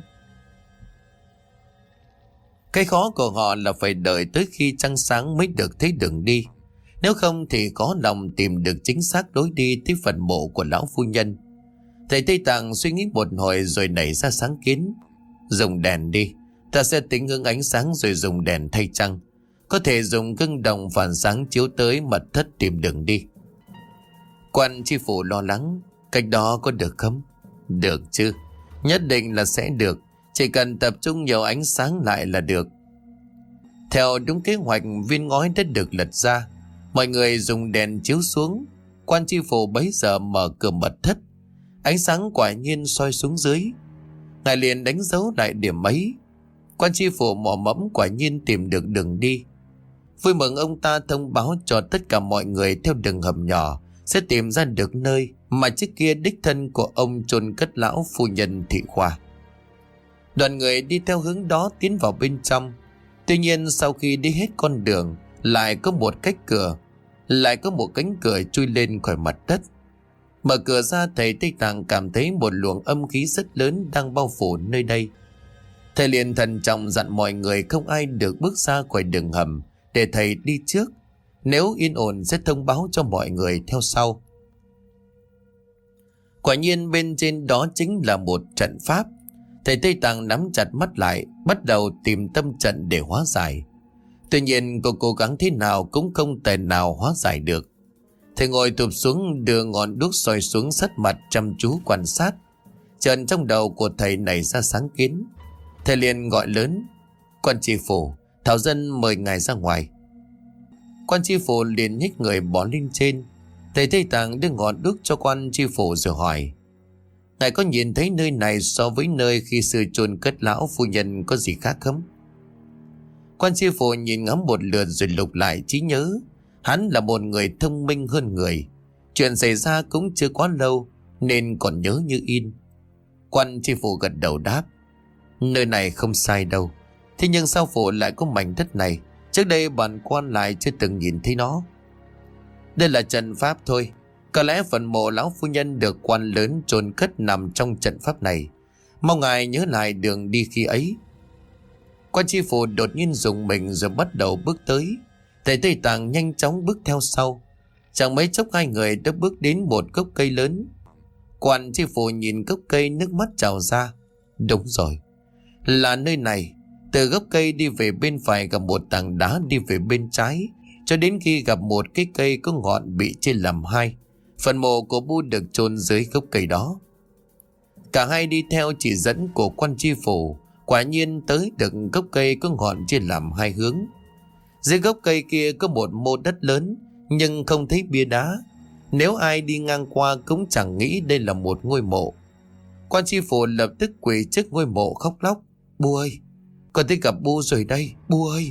Cái khó của họ là phải đợi tới khi trăng sáng mới được thấy đường đi. Nếu không thì có lòng tìm được chính xác lối đi tới phần mộ của lão phu nhân. Thầy Tây Tạng suy nghĩ một hồi rồi nảy ra sáng kiến: dùng đèn đi, ta sẽ tính hướng ánh sáng rồi dùng đèn thay trăng. Có thể dùng gương đồng phản sáng chiếu tới mật thất tìm đường đi. Quan tri phủ lo lắng: cách đó có được không? Được chứ, nhất định là sẽ được, chỉ cần tập trung nhiều ánh sáng lại là được. Theo đúng kế hoạch, viên ngói đã được lật ra, mọi người dùng đèn chiếu xuống. Quan tri phủ bấy giờ mở cửa mật thất, ánh sáng quả nhiên soi xuống dưới. Ngài liền đánh dấu lại điểm ấy. Quan tri phủ mò mẫm quả nhiên tìm được đường đi. Vui mừng, ông ta thông báo cho tất cả mọi người theo đường hầm nhỏ sẽ tìm ra được nơi mà trước kia đích thân của ông chôn cất lão phu nhân Thị Khoa. Đoàn người đi theo hướng đó tiến vào bên trong. Tuy nhiên sau khi đi hết con đường, lại có một cách cửa, lại có một cánh cửa chui lên khỏi mặt đất. Mở cửa ra, thầy Tây Tạng cảm thấy một luồng âm khí rất lớn đang bao phủ nơi đây. Thầy liền thận trọng dặn mọi người không ai được bước ra khỏi đường hầm, để thầy đi trước. Nếu yên ổn sẽ thông báo cho mọi người theo sau. Quả nhiên bên trên đó chính là một trận pháp. Thầy Tây Tạng nắm chặt mắt lại, bắt đầu tìm tâm trận để hóa giải. Tuy nhiên cô cố gắng thế nào cũng không thể nào hóa giải được. Thầy ngồi tụp xuống, đưa ngọn đuốc soi xuống sát mặt, chăm chú quan sát. Chợt trong đầu của thầy nảy ra sáng kiến. Thầy liền gọi lớn: quan tri phủ, Thảo dân mời ngài ra ngoài. Quan tri phủ liền nhích người bỏ lên trên. Thầy Tây Tạng đưa ngọn đuốc cho quan tri phủ rồi hỏi: ngài có nhìn thấy nơi này so với nơi khi xưa chôn cất lão phu nhân có gì khác không? Quan tri phủ nhìn ngắm một lượt rồi lục lại trí nhớ. Hắn là một người thông minh hơn người, chuyện xảy ra cũng chưa quá lâu nên còn nhớ như in. Quan tri phủ gật đầu đáp: nơi này không sai đâu. Thế nhưng sao phủ lại có mảnh đất này? Trước đây bản quan lại chưa từng nhìn thấy nó. Đây là trận pháp thôi. Có lẽ phần mộ lão phu nhân được quan lớn chôn cất nằm trong trận pháp này. Mong ngài nhớ lại đường đi khi ấy. Quan tri phủ đột nhiên dùng mình rồi bắt đầu bước tới. Thầy Tây Tạng nhanh chóng bước theo sau. Chẳng mấy chốc hai người đã bước đến một gốc cây lớn. Quan tri phủ nhìn gốc cây, nước mắt trào ra. Đúng rồi, là nơi này. Từ gốc cây đi về bên phải gặp một tảng đá đi về bên trái, cho đến khi gặp một cái cây có ngọn bị chia làm hai. Phần mộ của Bu được chôn dưới gốc cây đó. Cả hai đi theo chỉ dẫn của quan tri phủ, quả nhiên tới được gốc cây có ngọn chia làm hai hướng. Dưới gốc cây kia có một mô đất lớn, nhưng không thấy bia đá. Nếu ai đi ngang qua cũng chẳng nghĩ đây là một ngôi mộ. Quan tri phủ lập tức quỳ trước ngôi mộ khóc lóc: Bu ơi, con thấy gặp Bu rồi đây, Bu ơi.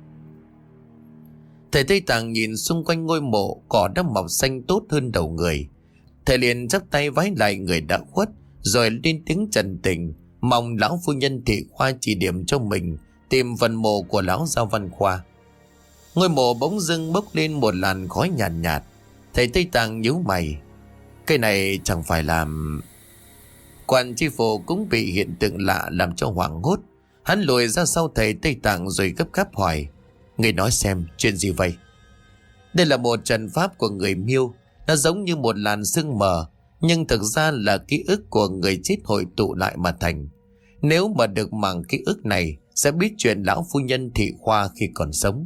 Thầy Tây Tạng nhìn xung quanh ngôi mộ, cỏ đã mọc xanh tốt hơn đầu người. Thầy liền chắp tay vái lại người đã khuất, rồi lên tiếng trần tình, mong lão phu nhân Thị Khoa chỉ điểm cho mình tìm phần mộ của lão Giao Văn Khoa. Ngôi mộ bỗng dưng bốc lên một làn khói nhàn nhạt, nhạt. Thầy Tây Tạng nhíu mày: cái này chẳng phải làm... Quan tri phủ cũng bị hiện tượng lạ làm cho hoảng hốt. Hắn lùi ra sau thầy Tây Tạng rồi gấp gáp hỏi: Người nói xem chuyện gì vậy? Đây là một trận pháp của người Miêu. Nó giống như một làn sương mờ, nhưng thực ra là ký ức của người chết hội tụ lại mà thành. Nếu mà được màng ký ức này, sẽ biết chuyện lão phu nhân Thị Khoa khi còn sống.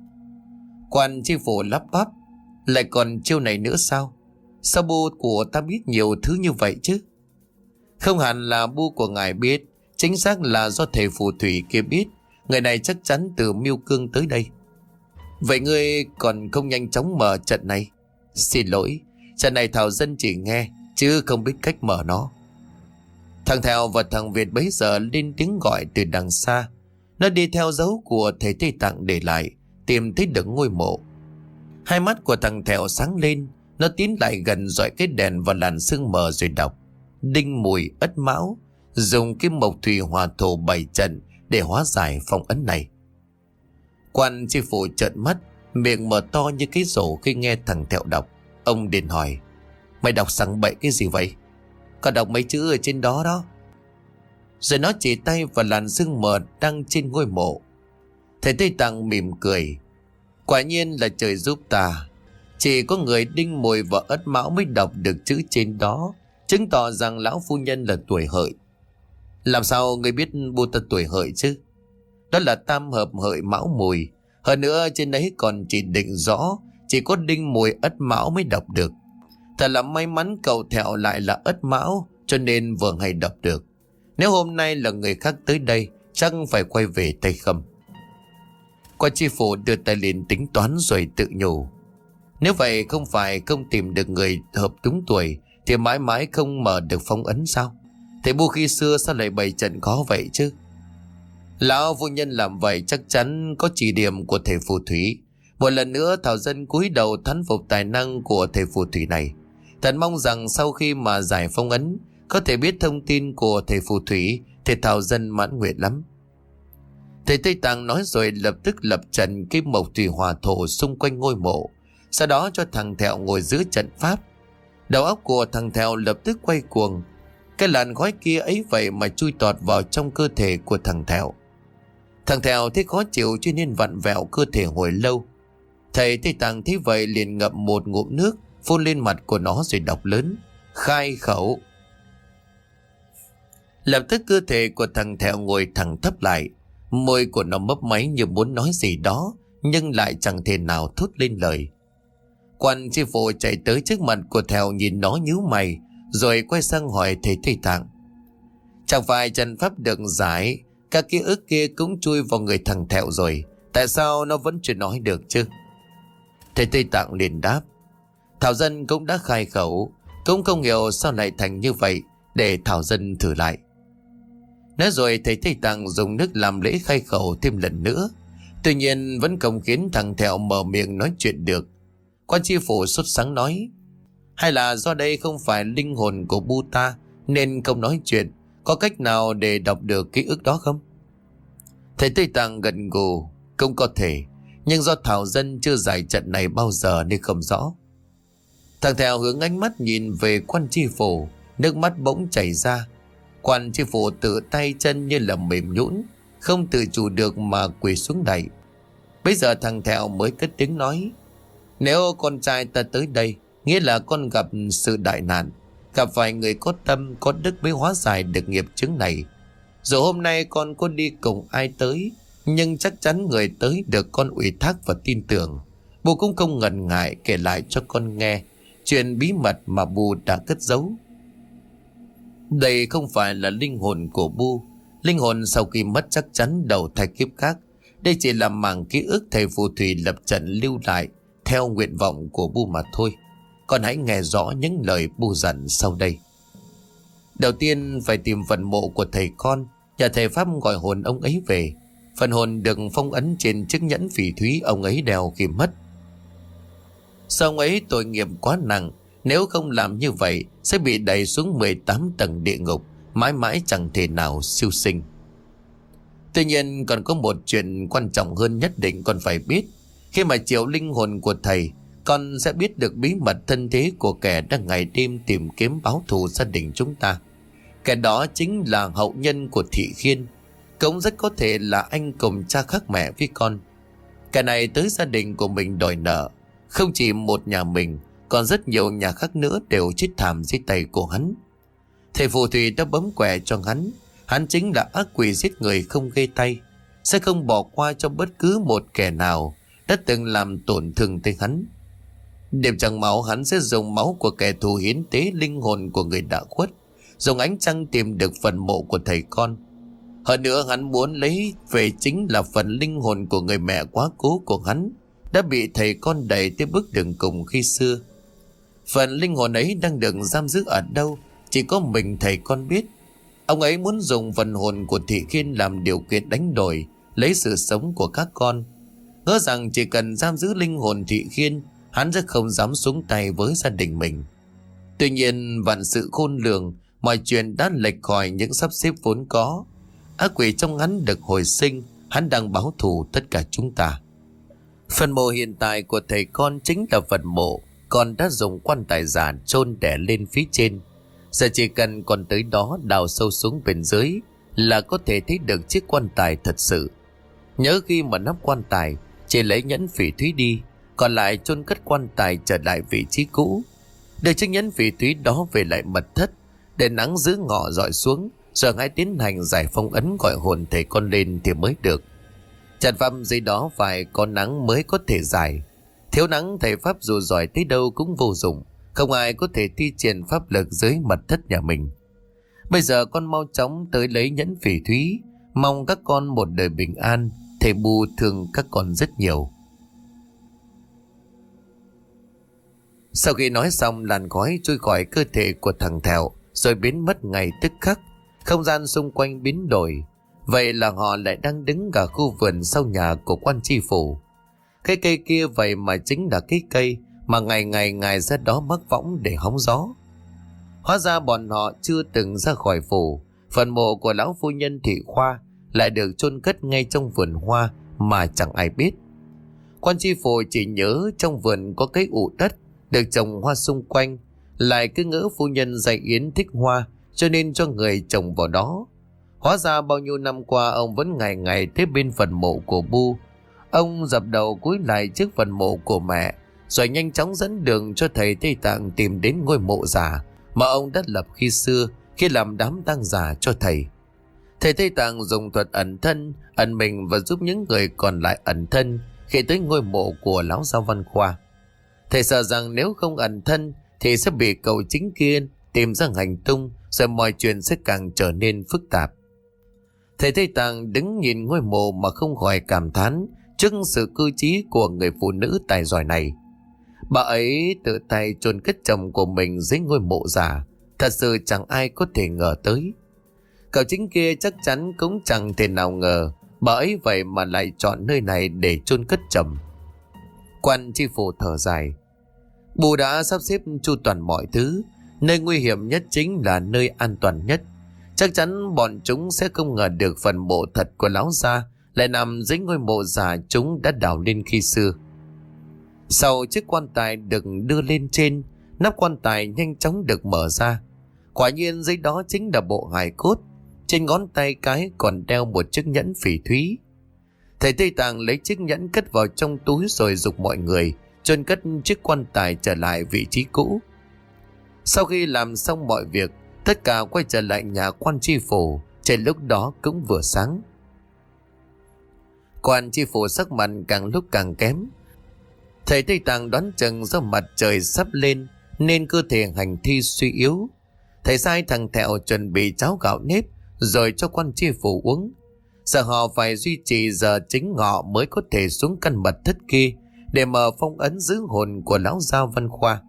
Quan tri phủ lắp bắp: Lại còn chiêu này nữa sao? Sao bu của ta biết nhiều thứ như vậy chứ? Không hẳn là bu của ngài biết, chính xác là do thầy phù thủy kia biết. Người này chắc chắn từ Miêu Cương tới đây. Vậy ngươi còn không nhanh chóng mở trận này? Xin lỗi, trận này Thảo Dân chỉ nghe chứ không biết cách mở nó. Thằng Thèo và thằng Việt bấy giờ lên tiếng gọi từ đằng xa. Nó đi theo dấu của thầy Tây Tạng để lại, tìm thấy được ngôi mộ. Hai mắt của thằng Thèo sáng lên. Nó tiến lại gần dọi cái đèn vào làn sương mờ rồi đọc: Đinh Mùi Ất Mão dùng kim mộc thủy hòa thổ bảy trận để hóa giải phong ấn này. Quan tri phủ trợn mắt, miệng mở to như cái rổ khi nghe thằng Thẹo đọc. Ông liền hỏi: Mày đọc sằng bậy cái gì vậy? Còn đọc mấy chữ ở trên đó đó. Rồi nó chỉ tay vào làn sương mờ đang trên ngôi mộ. Thầy Tây Tạng mỉm cười: Quả nhiên là trời giúp ta. Chỉ có người Đinh Mùi và Ất Mão mới đọc được chữ trên đó, chứng tỏ rằng lão phu nhân là tuổi hợi. Làm sao người biết bu ta tuổi hợi chứ? Đó là tam hợp hợi Mão Mùi. Hơn nữa trên đấy còn chỉ định rõ chỉ có Đinh Mùi Ất Mão mới đọc được. Thật là may mắn cậu Thẹo lại là Ất Mão, cho nên vừa hay đọc được. Nếu hôm nay là người khác tới đây, chắc phải quay về tay không. Quan tri phủ đưa tay lên tính toán rồi tự nhủ: Nếu vậy không phải không tìm được người hợp đúng tuổi thì mãi mãi không mở được phong ấn sao? Thầy bu khi xưa sao lại bày trận khó vậy chứ? Lão phu nhân làm vậy chắc chắn có chỉ điểm của thầy phù thủy. Một lần nữa Thảo Dân cúi đầu thán phục tài năng của thầy phù thủy này. Thần mong rằng sau khi mà giải phong ấn, có thể biết thông tin của thầy phù thủy thì Thảo Dân mãn nguyện lắm. Thầy Tây Tạng nói rồi lập tức lập trận kim mộc thủy hòa thổ xung quanh ngôi mộ. Sau đó cho thằng Thẹo ngồi giữa trận pháp. Đầu óc của thằng Thẹo lập tức quay cuồng. Cái làn khói kia ấy vậy mà chui tọt vào trong cơ thể của thằng Thẹo. Thằng Thẹo thấy khó chịu cho nên vặn vẹo cơ thể hồi lâu. Thầy Tây Tạng thấy vậy liền ngậm một ngụm nước phun lên mặt của nó rồi đọc lớn: Khai khẩu. Lập tức cơ thể của thằng Thẹo ngồi thẳng thấp lại. Môi của nó mấp máy như muốn nói gì đó, nhưng lại chẳng thể nào thốt lên lời. Quan tri phủ chạy tới trước mặt của Thẹo, nhìn nó nhíu mày rồi quay sang hỏi thầy Tây Tạng: Chẳng phải trận pháp được giải, các ký ức kia cũng chui vào người thằng Thẹo rồi, tại sao nó vẫn chưa nói được chứ? Thầy Tây Tạng liền đáp: Thảo Dân cũng đã khai khẩu, cũng không hiểu sao lại thành như vậy, để Thảo Dân thử lại. Nói rồi thầy Tây Tạng dùng nước làm lễ khai khẩu thêm lần nữa. Tuy nhiên vẫn không khiến thằng Thẹo mở miệng nói chuyện được. Quan tri phủ sốt sắng nói: Hay là do đây không phải linh hồn của bu ta nên không nói chuyện, có cách nào để đọc được ký ức đó không? Thầy Tây Tạng gật gù: Cũng có thể, nhưng do Thảo Dân chưa giải trận này bao giờ nên không rõ. Thằng Thẹo hướng ánh mắt nhìn về quan tri phủ, nước mắt bỗng chảy ra. Quan tri phủ tự tay chân như là mềm nhũn, không tự chủ được mà quỳ xuống đẩy. Bây giờ thằng Thẹo mới cất tiếng nói: Nếu con trai ta tới đây, nghĩa là con gặp sự đại nạn, gặp phải người có tâm có đức mới hóa giải được nghiệp chướng này. Dù hôm nay con có đi cùng ai tới, nhưng chắc chắn người tới được con ủy thác và tin tưởng. Bu cũng không ngần ngại kể lại cho con nghe chuyện bí mật mà Bu đã cất giấu. Đây không phải là linh hồn của Bu. Linh hồn sau khi mất chắc chắn đầu thai kiếp khác. Đây chỉ là mảng ký ức thầy phù thủy lập trận lưu lại theo nguyện vọng của Bu mà thôi. Con hãy nghe rõ những lời Bu dặn sau đây. Đầu tiên phải tìm phần mộ của thầy con, nhờ thầy Pháp gọi hồn ông ấy về. Phần hồn được phong ấn trên chiếc nhẫn phỉ thúy ông ấy đeo khi mất. Sao ông ấy tội nghiệp quá nặng, nếu không làm như vậy sẽ bị đẩy xuống mười tám tầng địa ngục, mãi mãi chẳng thể nào siêu sinh. Tuy nhiên còn có một chuyện quan trọng hơn nhất định con phải biết. Khi mà chiếu linh hồn của thầy, con sẽ biết được bí mật thân thế của kẻ đang ngày đêm tìm kiếm báo thù gia đình chúng ta. Kẻ đó chính là hậu nhân của Thị Khiên. cũng rất có thể là anh cùng cha khác mẹ với con. Cả này tới gia đình của mình đòi nợ. Không chỉ một nhà mình, còn rất nhiều nhà khác nữa đều chết thảm dưới tay của hắn. Thầy phù thủy đã bấm quẻ cho hắn. Hắn chính là ác quỷ giết người không gây tay, sẽ không bỏ qua cho bất cứ một kẻ nào đã từng làm tổn thương tới hắn. Đêm trăng máu, hắn sẽ dùng máu của kẻ thù hiến tế linh hồn của người đã khuất, dùng ánh trăng tìm được phần mộ của thầy con. Hơn nữa, hắn muốn lấy về chính là phần linh hồn của người mẹ quá cố của hắn, đã bị thầy con đẩy tới bước đường cùng khi xưa. Phần linh hồn ấy đang được giam giữ ở đâu, chỉ có mình thầy con biết. Ông ấy muốn dùng phần hồn của Thị Khiên làm điều kiện đánh đổi, lấy sự sống của các con. Ngỡ rằng chỉ cần giam giữ linh hồn Thị Khiên, hắn sẽ không dám xuống tay với gia đình mình. Tuy nhiên, vạn sự khôn lường, mọi chuyện đã lệch khỏi những sắp xếp vốn có. Ác quỷ trong hắn được hồi sinh, hắn đang báo thù tất cả chúng ta. Phần mộ hiện tại của thầy con chính là phần mộ con đã dùng quan tài giả chôn đè lên phía trên. Giờ chỉ cần còn tới đó đào sâu xuống bên dưới là có thể thấy được chiếc quan tài thật sự. Nhớ khi mà nắp quan tài chỉ lấy nhẫn phỉ thúy đi, còn lại chôn cất quan tài trở lại vị trí cũ. Để chiếc nhẫn phỉ thúy đó về lại mật thất, để nắng giữ ngọ dọi xuống, rồi hãy tiến hành giải phong ấn gọi hồn thầy con lên thì mới được. Chặt văm dưới đó phải có nắng mới có thể giải. Thiếu nắng thầy pháp dù giỏi tới đâu cũng vô dụng, không ai có thể thi triển pháp lực dưới mật thất nhà mình. Bây giờ con mau chóng tới lấy nhẫn phỉ thúy, mong các con một đời bình an. Thầy Bu thương các con rất nhiều. Sau khi nói xong, làn khói trôi khỏi cơ thể của thằng Thẹo rồi biến mất ngay tức khắc. Không gian xung quanh biến đổi. Vậy là họ lại đang đứng cả khu vườn sau nhà của quan tri phủ. Cái cây kia vậy mà chính là cái cây mà ngày ngày ngài ra đó mắc võng để hóng gió. Hóa ra bọn họ chưa từng ra khỏi phủ. Phần mộ của lão phu nhân Thị Khoa lại được chôn cất ngay trong vườn hoa mà chẳng ai biết. Quan tri phủ chỉ nhớ trong vườn có cái ụ đất được trồng hoa xung quanh, lại cứ ngỡ phu nhân Giai Yến thích hoa cho nên cho người trồng vào đó. Hóa ra bao nhiêu năm qua ông vẫn ngày ngày tới bên phần mộ của Bu. Ông dập đầu cúi lại trước phần mộ của mẹ, rồi nhanh chóng dẫn đường cho thầy Tây Tạng tìm đến ngôi mộ giả mà ông đã lập khi xưa khi làm đám tang giả cho thầy. Thầy Tây Tạng dùng thuật ẩn thân, ẩn mình và giúp những người còn lại ẩn thân khi tới ngôi mộ của lão Giao Văn Khoa. Thầy sợ rằng nếu không ẩn thân thì sẽ bị cậu chính kia tìm ra hành tung, rồi mọi chuyện sẽ càng trở nên phức tạp. Thầy Tây Tạng đứng nhìn ngôi mộ mà không khỏi cảm thán trước sự cư trí của người phụ nữ tài giỏi này. Bà ấy tự tay chôn cất chồng của mình dưới ngôi mộ giả, thật sự chẳng ai có thể ngờ tới. Cậu chính kia chắc chắn cũng chẳng thể nào ngờ bà ấy vậy mà lại chọn nơi này để chôn cất chồng. Quan tri phủ thở dài. Bu đã sắp xếp chu toàn mọi thứ, nơi nguy hiểm nhất chính là nơi an toàn nhất. Chắc chắn bọn chúng sẽ không ngờ được phần mộ thật của lão gia lại nằm dưới ngôi mộ giả chúng đã đào lên khi xưa. Sau chiếc quan tài được đưa lên trên, nắp quan tài nhanh chóng được mở ra. Quả nhiên dưới đó chính là bộ hài cốt. Trên ngón tay cái còn đeo một chiếc nhẫn phỉ thúy. Thầy Tây Tạng lấy chiếc nhẫn cất vào trong túi rồi giục mọi người chôn cất chiếc quan tài trở lại vị trí cũ. Sau khi làm xong mọi việc, tất cả quay trở lại nhà quan tri phủ. Trời lúc đó cũng vừa sáng. Quan tri phủ sắc mặt càng lúc càng kém. Thầy Tây Tạng đoán chừng do mặt trời sắp lên nên cơ thể hành thi suy yếu. Thầy sai thằng Thẹo chuẩn bị cháo gạo nếp rồi cho quan tri phủ uống. Giờ họ phải duy trì giờ chính ngọ mới có thể xuống căn mật thất kia để mở phong ấn giữ hồn của lão Giao Văn Khoa.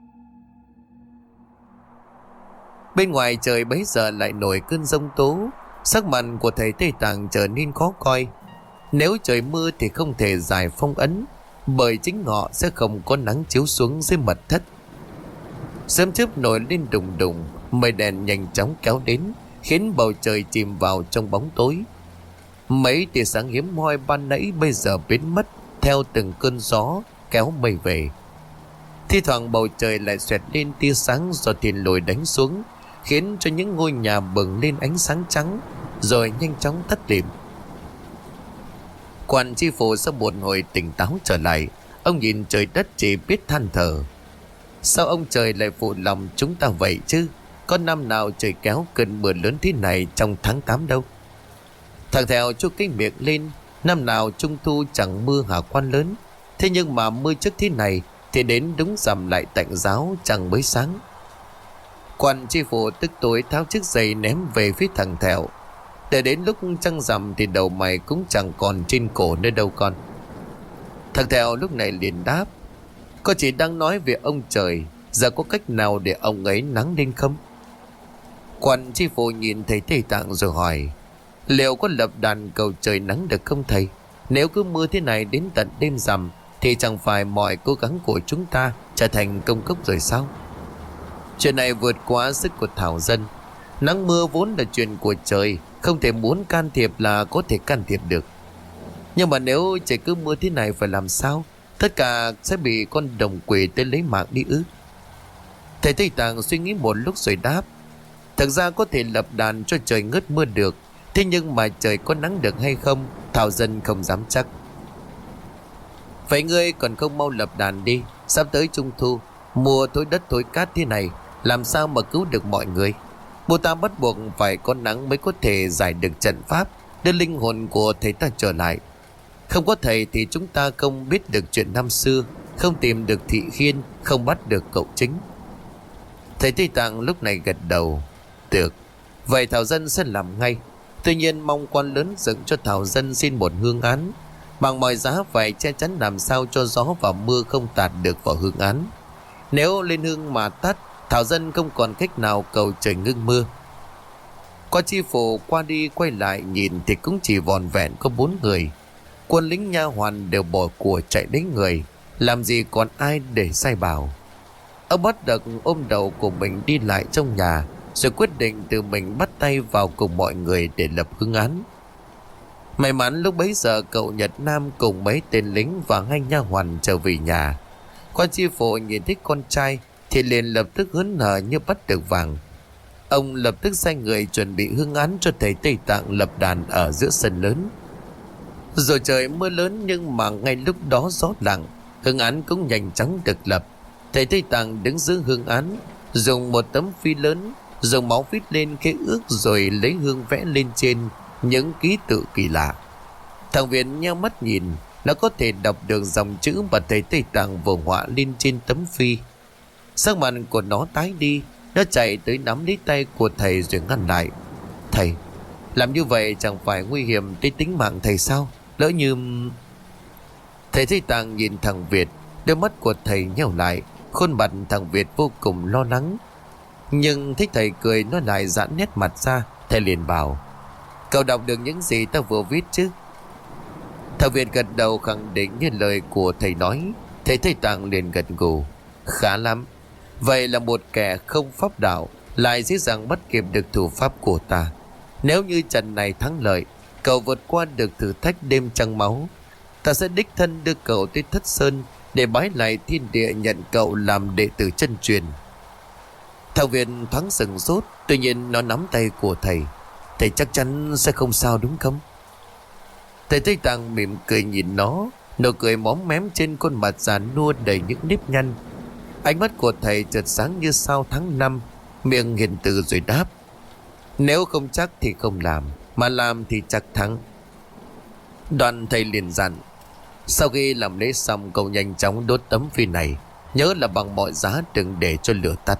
Bên ngoài trời bấy giờ lại nổi cơn giông tố. Sắc mặt của thầy Tây Tạng trở nên khó coi. Nếu trời mưa thì không thể giải phong ấn, bởi chính ngọ sẽ không có nắng chiếu xuống dưới mật thất. Sớm chớp nổi lên đùng đùng, mây đèn nhanh chóng kéo đến, khiến bầu trời chìm vào trong bóng tối. Mấy tia sáng hiếm hoi ban nãy bây giờ biến mất theo từng cơn gió kéo mây về. Thi thoảng bầu trời lại xoẹt lên tia sáng do thiên lôi đánh xuống, khiến cho những ngôi nhà bừng lên ánh sáng trắng. rồi nhanh chóng tắt lịm. Quan tri phủ sau một hồi tỉnh táo trở lại, ông nhìn trời đất chỉ biết than thở. Sao ông trời lại phụ lòng chúng ta vậy chứ? Có năm nào trời kéo cơn mưa lớn thế này trong tháng tám đâu. Thằng Thèo chúc cái miệng lên, năm nào trung thu chẳng mưa hả quan lớn. Thế nhưng mà mưa trước thế này thì đến đúng rằm lại tạnh giáo chẳng mới sáng. Quan tri phủ tức tối tháo chiếc giày ném về phía thằng Thèo. Để đến lúc trăng rằm thì đầu mày cũng chẳng còn trên cổ nơi đâu con. Thằng Thèo lúc này liền đáp: Có chỉ đang nói về ông trời, giờ có cách nào để ông ấy nắng lên không? Quan tri phủ nhìn thấy Tây Tạng rồi hỏi: Liệu có lập đàn cầu trời nắng được không thầy? Nếu cứ mưa thế này đến tận đêm rằm thì chẳng phải mọi cố gắng của chúng ta trở thành công cốc rồi sao? Chuyện này vượt quá sức của thảo dân. Nắng mưa vốn là chuyện của trời, không thể muốn can thiệp là có thể can thiệp được. Nhưng mà nếu trời cứ mưa thế này phải làm sao? Tất cả sẽ bị con đồng quỷ tới lấy mạng đi ư? Thầy Tây Tạng suy nghĩ một lúc rồi đáp: Thực ra có thể lập đàn cho trời ngớt mưa được, thế nhưng mà trời có nắng được hay không, thảo dân không dám chắc. Vậy ngươi còn không mau lập đàn đi. Sắp tới trung thu, mùa thối đất thối cát thế này, làm sao mà cứu được mọi người? Bộ ta bắt buộc phải có nắng mới có thể giải được trận pháp, đưa linh hồn của thầy ta trở lại. Không có thầy thì chúng ta không biết được chuyện năm xưa, không tìm được thị khiên, không bắt được cậu chính. Thầy Tây Tạng lúc này gật đầu: Được, vậy thảo dân sẽ làm ngay. Tuy nhiên mong quan lớn dựng cho thảo dân xin một hương án, bằng mọi giá phải che chắn làm sao cho gió và mưa không tạt được vào hương án. Nếu lên hương mà tắt, thảo dân không còn cách nào cầu trời ngưng mưa. Qua tri phủ qua đi quay lại nhìn thì cũng chỉ vòn vẹn có bốn người. Quân lính nha hoàn đều bỏ của chạy đến người, làm gì còn ai để sai bảo. Ông bắt được ôm đầu của mình đi lại trong nhà, rồi quyết định tự mình bắt tay vào cùng mọi người để lập hương án. May mắn lúc bấy giờ cậu Nhật Nam cùng mấy tên lính và hai nha hoàn trở về nhà. Quan tri phủ nhìn thấy con trai thì liền lập tức hớn hở như bắt được vàng. Ông lập tức sai người chuẩn bị hương án cho thầy Tây Tạng lập đàn ở giữa sân lớn. Rồi trời mưa lớn nhưng mà ngay lúc đó gió lặng, hương án cũng nhanh chóng được lập. Thầy Tây Tạng đứng giữa hương án, dùng một tấm phi lớn, dùng máu viết lên khế ước rồi lấy hương vẽ lên trên những ký tự kỳ lạ. Thằng Viện nheo mắt nhìn, nó có thể đọc được dòng chữ mà thầy Tây Tạng vừa họa lên trên tấm phi. Sắc mặt của nó tái đi, nó chạy tới nắm lấy tay của thầy rồi ngăn lại. Thầy, làm như vậy chẳng phải nguy hiểm tới tính mạng thầy sao? Lỡ như... Thầy Tây Tạng nhìn thằng Việt, đôi mắt của thầy nheo lại, khuôn mặt thằng Việt vô cùng lo lắng. Nhưng thấy thầy cười, nó lại giãn nét mặt ra. Thầy liền bảo: Cậu đọc được những gì ta vừa viết chứ? Thằng Việt gật đầu khẳng định như lời của thầy nói. Thầy Tây Tạng liền gật gù: Khá lắm. Vậy là một kẻ không pháp đạo lại dễ dàng bắt kịp được thủ pháp của ta. Nếu như trận này thắng lợi, cậu vượt qua được thử thách đêm trăng máu, ta sẽ đích thân đưa cậu tới Thất Sơn để bái lại thiên địa nhận cậu làm đệ tử chân truyền. Thằng Việt thoáng sừng sốt, tuy nhiên nó nắm tay của thầy. Thầy chắc chắn sẽ không sao đúng không? Thầy Tây Tạng mỉm cười nhìn nó, nụ cười móm mém trên khuôn mặt già nua đầy những nếp nhăn. Ánh mắt của thầy chợt sáng như sao tháng năm, miệng hiền từ rồi đáp: Nếu không chắc thì không làm, mà làm thì chắc thắng. Đoạn thầy liền dặn: Sau khi làm lễ xong, cậu nhanh chóng đốt tấm phi này, nhớ là bằng mọi giá đừng để cho lửa tắt.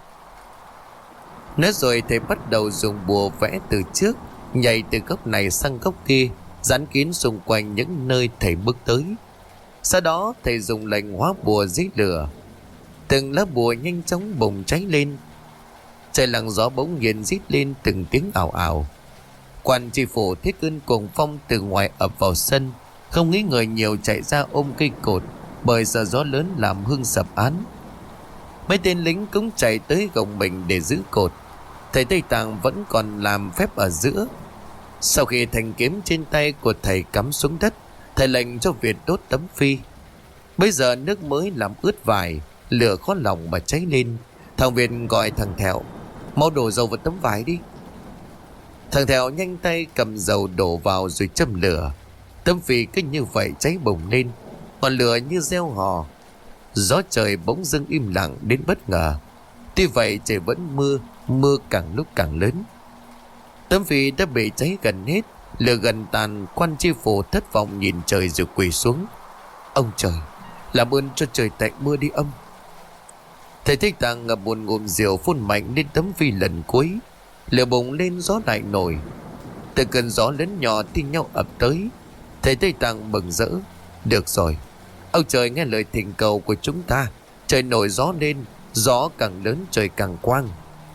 Nói rồi thầy bắt đầu dùng bùa vẽ từ trước, nhảy từ góc này sang góc kia, dán kín xung quanh những nơi thầy bước tới. Sau đó thầy dùng lệnh hóa bùa dưới lửa. Từng lá bùa nhanh chóng bùng cháy lên. Trời lặng gió bỗng nhiên rít lên từng tiếng ảo ảo. Quan tri phủ thấy cơn cuồng phong từ ngoài ập vào sân, không nghĩ ngợi nhiều chạy ra ôm cây cột, bởi sợ gió lớn làm hương sập án. Mấy tên lính cũng chạy tới gồng mình để giữ cột. Thầy Tây Tạng vẫn còn làm phép ở giữa. Sau khi thanh kiếm trên tay của thầy cắm xuống đất, thầy lệnh cho Việt đốt tấm phi. Bây giờ nước mới làm ướt vải, lửa khó lòng mà cháy lên. Thằng Việt gọi thằng Thẹo: Mau đổ dầu vào tấm vải đi. Thằng Thèo nhanh tay cầm dầu đổ vào rồi châm lửa. Tấm phi cứ như vậy cháy bùng lên, ngọn lửa như reo hò. Gió trời bỗng dưng im lặng đến bất ngờ. Tuy vậy trời vẫn mưa, mưa càng lúc càng lớn. Tấm phi đã bị cháy gần hết, lửa gần tàn. Quan tri phủ thất vọng nhìn trời rồi quỳ xuống. Ông trời, làm ơn cho trời tạnh mưa đi ông. Thầy Thích Tạng ngập một ngụm rượu phun mạnh lên tấm phi lần cuối. Lửa bùng lên, gió lại nổi. Từ cơn gió lớn nhỏ thi nhau ập tới. Thầy Tây Tạng mừng rỡ. Được rồi, ông trời nghe lời thỉnh cầu của chúng ta. Trời nổi gió lên, gió càng lớn trời càng quang.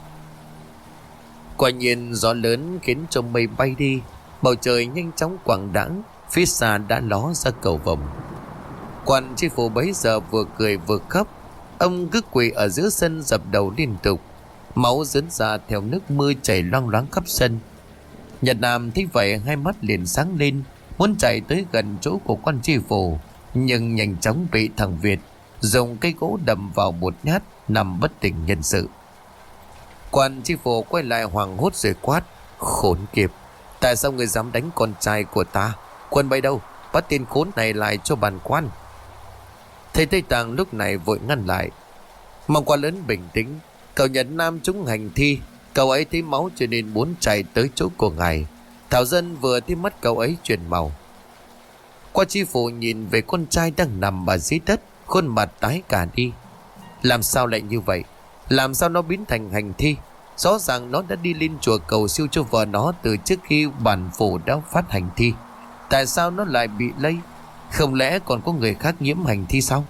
Quả nhiên gió lớn khiến cho mây bay đi. Bầu trời nhanh chóng quảng đãng. Phía xa đã ló ra cầu vồng. Quan tri phủ bấy giờ vừa cười vừa khóc. Ông cứ quỳ ở giữa sân dập đầu liên tục. Máu dấn ra theo nước mưa chảy loang loáng khắp sân. Nhật Nam thấy vậy hai mắt liền sáng lên, muốn chạy tới gần chỗ của quan tri phủ, nhưng nhanh chóng bị thằng Việt dùng cây gỗ đâm vào một nhát, nằm bất tỉnh nhân sự. Quan tri phủ quay lại hoảng hốt rồi quát: Khốn kiếp, tại sao người dám đánh con trai của ta? Quân bay đâu? Bắt tên khốn này lại cho bản quan. Thầy Tây Tạng lúc này vội ngăn lại: Mong quan lớn bình tĩnh. Cậu Nhật Nam trúng hành thi, cậu ấy thấy máu cho nên muốn chạy tới chỗ của ngài. Thảo dân vừa thấy mắt cậu ấy chuyển màu. Quan tri phủ nhìn về con trai đang nằm ở dưới đất, khuôn mặt tái cả đi. Làm sao lại như vậy? Làm sao nó biến thành hành thi? Rõ ràng nó đã đi lên chùa cầu siêu cho vợ nó từ trước khi bản phủ đã phát hành thi. Tại sao nó lại bị lây? Không lẽ còn có người khác nhiễm hành thi sao?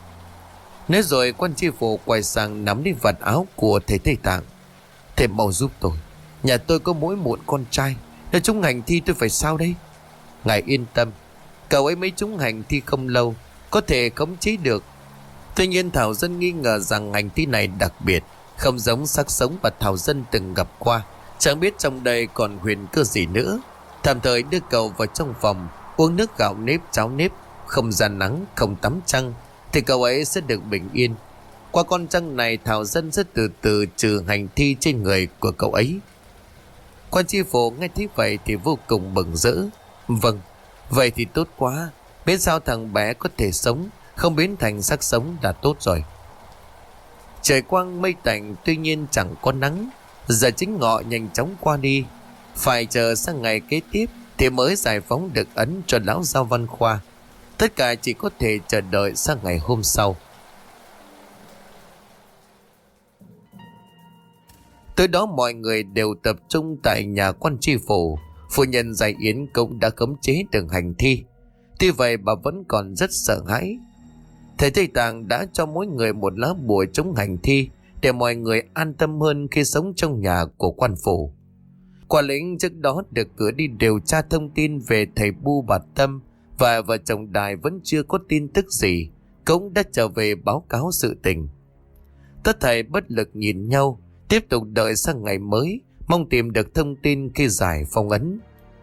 Nói rồi quan tri phủ quay sang nắm lấy vạt áo của thầy Tây Tạng. Thầy mau giúp tôi, nhà tôi có mỗi một con trai, nếu trúng hành thi tôi phải sao đây? Ngài yên tâm, cậu ấy mới trúng hành thi không lâu, có thể khống chế được. Tuy nhiên Thảo dân nghi ngờ rằng hành thi này đặc biệt, không giống xác sống mà Thảo dân từng gặp qua. Chẳng biết trong đây còn huyền cơ gì nữa. Tạm thời đưa cậu vào trong phòng, uống nước gạo nếp cháo nếp, không ra nắng, không tắm trăng, thì cậu ấy sẽ được bình yên. Qua con trăng này Thảo dân sẽ từ từ trừ hành thi trên người của cậu ấy. Quan tri phủ nghe thấy vậy thì vô cùng mừng rỡ. Vâng, vậy thì tốt quá. Biết sao thằng bé có thể sống, không biến thành xác sống là tốt rồi. Trời quang mây tạnh, tuy nhiên chẳng có nắng. Giờ chính ngọ nhanh chóng qua đi. Phải chờ sang ngày kế tiếp thì mới giải phóng được ấn cho lão Giao Văn Khoa. Tất cả chỉ có thể chờ đợi sang ngày hôm sau. Tới đó mọi người đều tập trung tại nhà quan tri phủ. Phu nhân Giải Yến cũng đã khống chế được hành thi. Tuy vậy bà vẫn còn rất sợ hãi. Thầy Tây Tạng đã cho mỗi người một lá bùa chống hành thi, để mọi người an tâm hơn khi sống trong nhà của quan phủ. Quản lĩnh trước đó được cử đi điều tra thông tin về thầy Bu Bạt Tâm, và vợ chồng Đài vẫn chưa có tin tức gì, cũng đã trở về báo cáo sự tình. Tất thảy bất lực nhìn nhau, tiếp tục đợi sang ngày mới, mong tìm được thông tin khi giải phong ấn.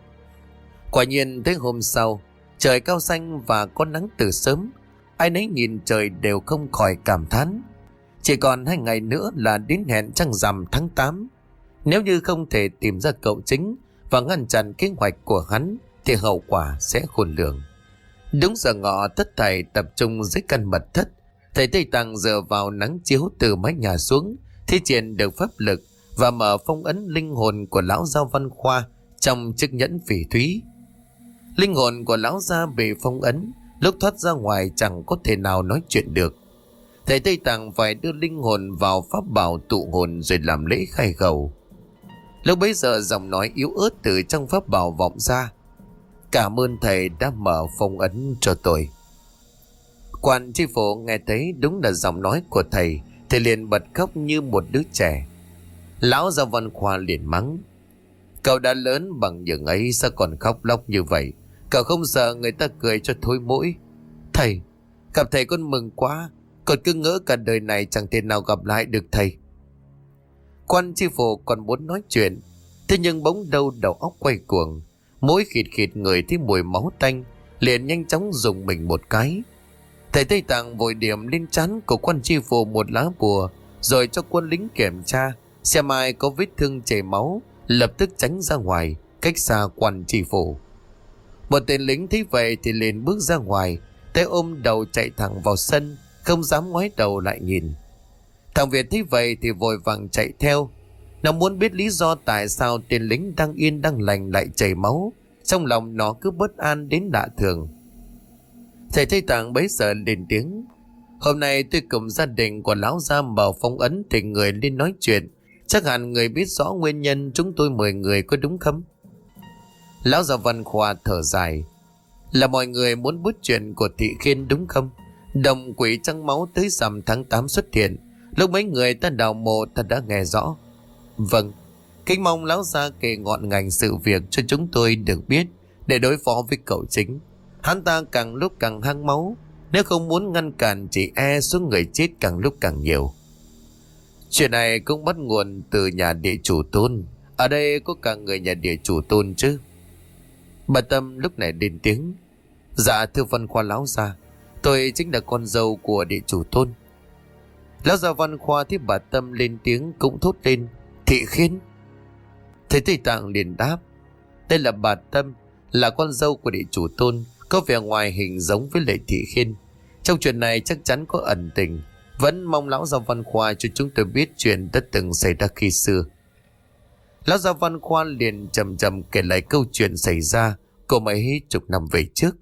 Quả nhiên tới hôm sau, trời cao xanh và có nắng từ sớm. Ai nấy nhìn trời đều không khỏi cảm thán. Chỉ còn hai ngày nữa là đến hẹn trăng rằm tháng tám. Nếu như không thể tìm ra cậu chính và ngăn chặn kế hoạch của hắn thì hậu quả sẽ khôn lường. Đúng giờ ngọ, tất thảy tập trung dưới căn mật thất. Thầy Tây Tạng dựa vào nắng chiếu từ mái nhà xuống, thi triển được pháp lực và mở phong ấn linh hồn của lão Giao Văn Khoa trong chiếc nhẫn phỉ thúy. Linh hồn của lão gia bị phong ấn, lúc thoát ra ngoài chẳng có thể nào nói chuyện được. Thầy Tây Tạng phải đưa linh hồn vào pháp bảo tụ hồn rồi làm lễ khai khẩu. Lúc bấy giờ giọng nói yếu ớt từ trong pháp bảo vọng ra: Cảm ơn thầy đã mở phong ấn cho tôi. Quan tri phủ nghe thấy đúng là giọng nói của thầy thì liền bật khóc như một đứa trẻ. Lão Giao Văn Khoa liền mắng: Cậu đã lớn bằng những ấy sao còn khóc lóc như vậy? Cậu không sợ người ta cười cho thối mũi? Thầy, gặp thầy con mừng quá, con cứ ngỡ cả đời này chẳng thể nào gặp lại được thầy. Quan tri phủ còn muốn nói chuyện, thế nhưng bỗng đâu đầu óc quay cuồng, mũi khịt khịt người thấy mùi máu tanh, liền nhanh chóng dùng mình một cái. Thầy Tây Tạng vội điểm lên trán của quan tri phủ một lá bùa, rồi cho quân lính kiểm tra xem ai có vết thương chảy máu lập tức tránh ra ngoài, cách xa quan tri phủ. Một tên lính thấy vậy thì liền bước ra ngoài, tay ôm đầu chạy thẳng vào sân, không dám ngoái đầu lại nhìn. Thằng Việt thấy vậy thì vội vàng chạy theo. Nó muốn biết lý do tại sao tên lính đang yên đang lành lại chảy máu. Trong lòng nó cứ bất an đến lạ thường. Thầy Tây Tạng bấy giờ lên tiếng: "Hôm nay tôi cùng gia đình của lão gia mở phong ấn thỉnh người lên nói chuyện. Chắc hẳn người biết rõ nguyên nhân chúng tôi mời người, có đúng không?" Lão già Văn Khoa thở dài: "Là mọi người muốn bút chuyện của Thị Khiên đúng không? Đồng quỷ trăng máu tới rằm tháng tám xuất hiện. Lúc mấy người ta đào mộ ta đã nghe rõ." "Vâng, kính mong lão gia kể ngọn ngành sự việc cho chúng tôi được biết để đối phó với cậu Chính. Hắn ta càng lúc càng hăng máu, nếu không muốn ngăn cản chỉ e số người chết càng lúc càng nhiều." "Chuyện này cũng bắt nguồn từ nhà địa chủ Tôn. Ở đây có cả người nhà địa chủ Tôn chứ?" Bà Tâm lúc này lên tiếng: "Dạ thưa Văn Khoa lão gia, tôi chính là con dâu của địa chủ Tôn." Lão già Văn Khoa thấy bà Tâm lên tiếng cũng thốt lên: "Thị Khiên?" Thầy Tây Tạng liền đáp: "Đây là bà Tâm, là con dâu của địa chủ Tôn, có vẻ ngoài hình giống với Lệ Thị Khiên. Trong chuyện này chắc chắn có ẩn tình, vẫn mong lão gia Văn Khoa cho chúng tôi biết chuyện đã từng xảy ra khi xưa." Lão gia Văn Khoa liền chậm chậm kể lại câu chuyện xảy ra của mấy chục năm về trước.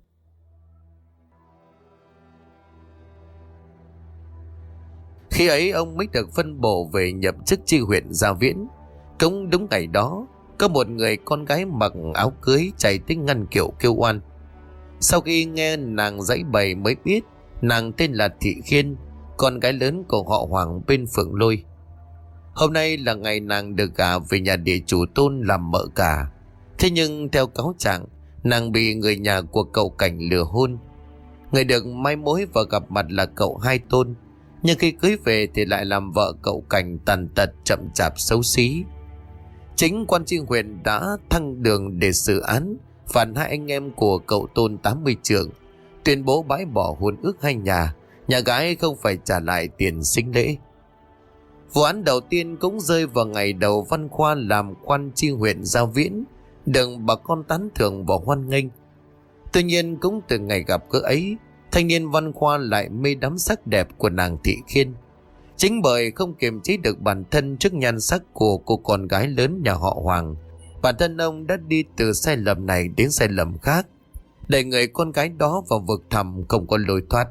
Khi ấy ông mới được phân bổ về nhậm chức chi huyện Gia Viễn. Cũng đúng ngày đó, có một người con gái mặc áo cưới chạy tới ngăn kiệu kêu oan. Sau khi nghe nàng giãy bày mới biết nàng tên là Thị Khiên, con gái lớn của họ Hoàng bên Phượng Lôi. Hôm nay là ngày nàng được gả về nhà địa chủ Tôn làm mợ cả. Thế nhưng theo cáo trạng, nàng bị người nhà của cậu Cảnh lừa hôn. Người được mai mối và gặp mặt là cậu Hai Tôn, nhưng khi cưới về thì lại làm vợ cậu Cảnh tàn tật chậm chạp xấu xí. Chính quan tri huyện đã thăng đường để xử án, phạt hai anh em của cậu Tôn tám mươi trượng, tuyên bố bãi bỏ hôn ước hai nhà, nhà gái không phải trả lại tiền sinh lễ. Vụ án đầu tiên cũng rơi vào ngày đầu Văn Khoa làm quan tri huyện Gia Viễn, được bà con tán thưởng và hoan nghênh. Tuy nhiên cũng từ ngày gặp gỡ ấy, thanh niên Văn Khoa lại mê đắm sắc đẹp của nàng Thị Khiên. Chính bởi không kiềm chế được bản thân trước nhan sắc của cô con gái lớn nhà họ Hoàng, bản thân ông đã đi từ sai lầm này đến sai lầm khác, đẩy người con gái đó vào vực thẳm không có lối thoát.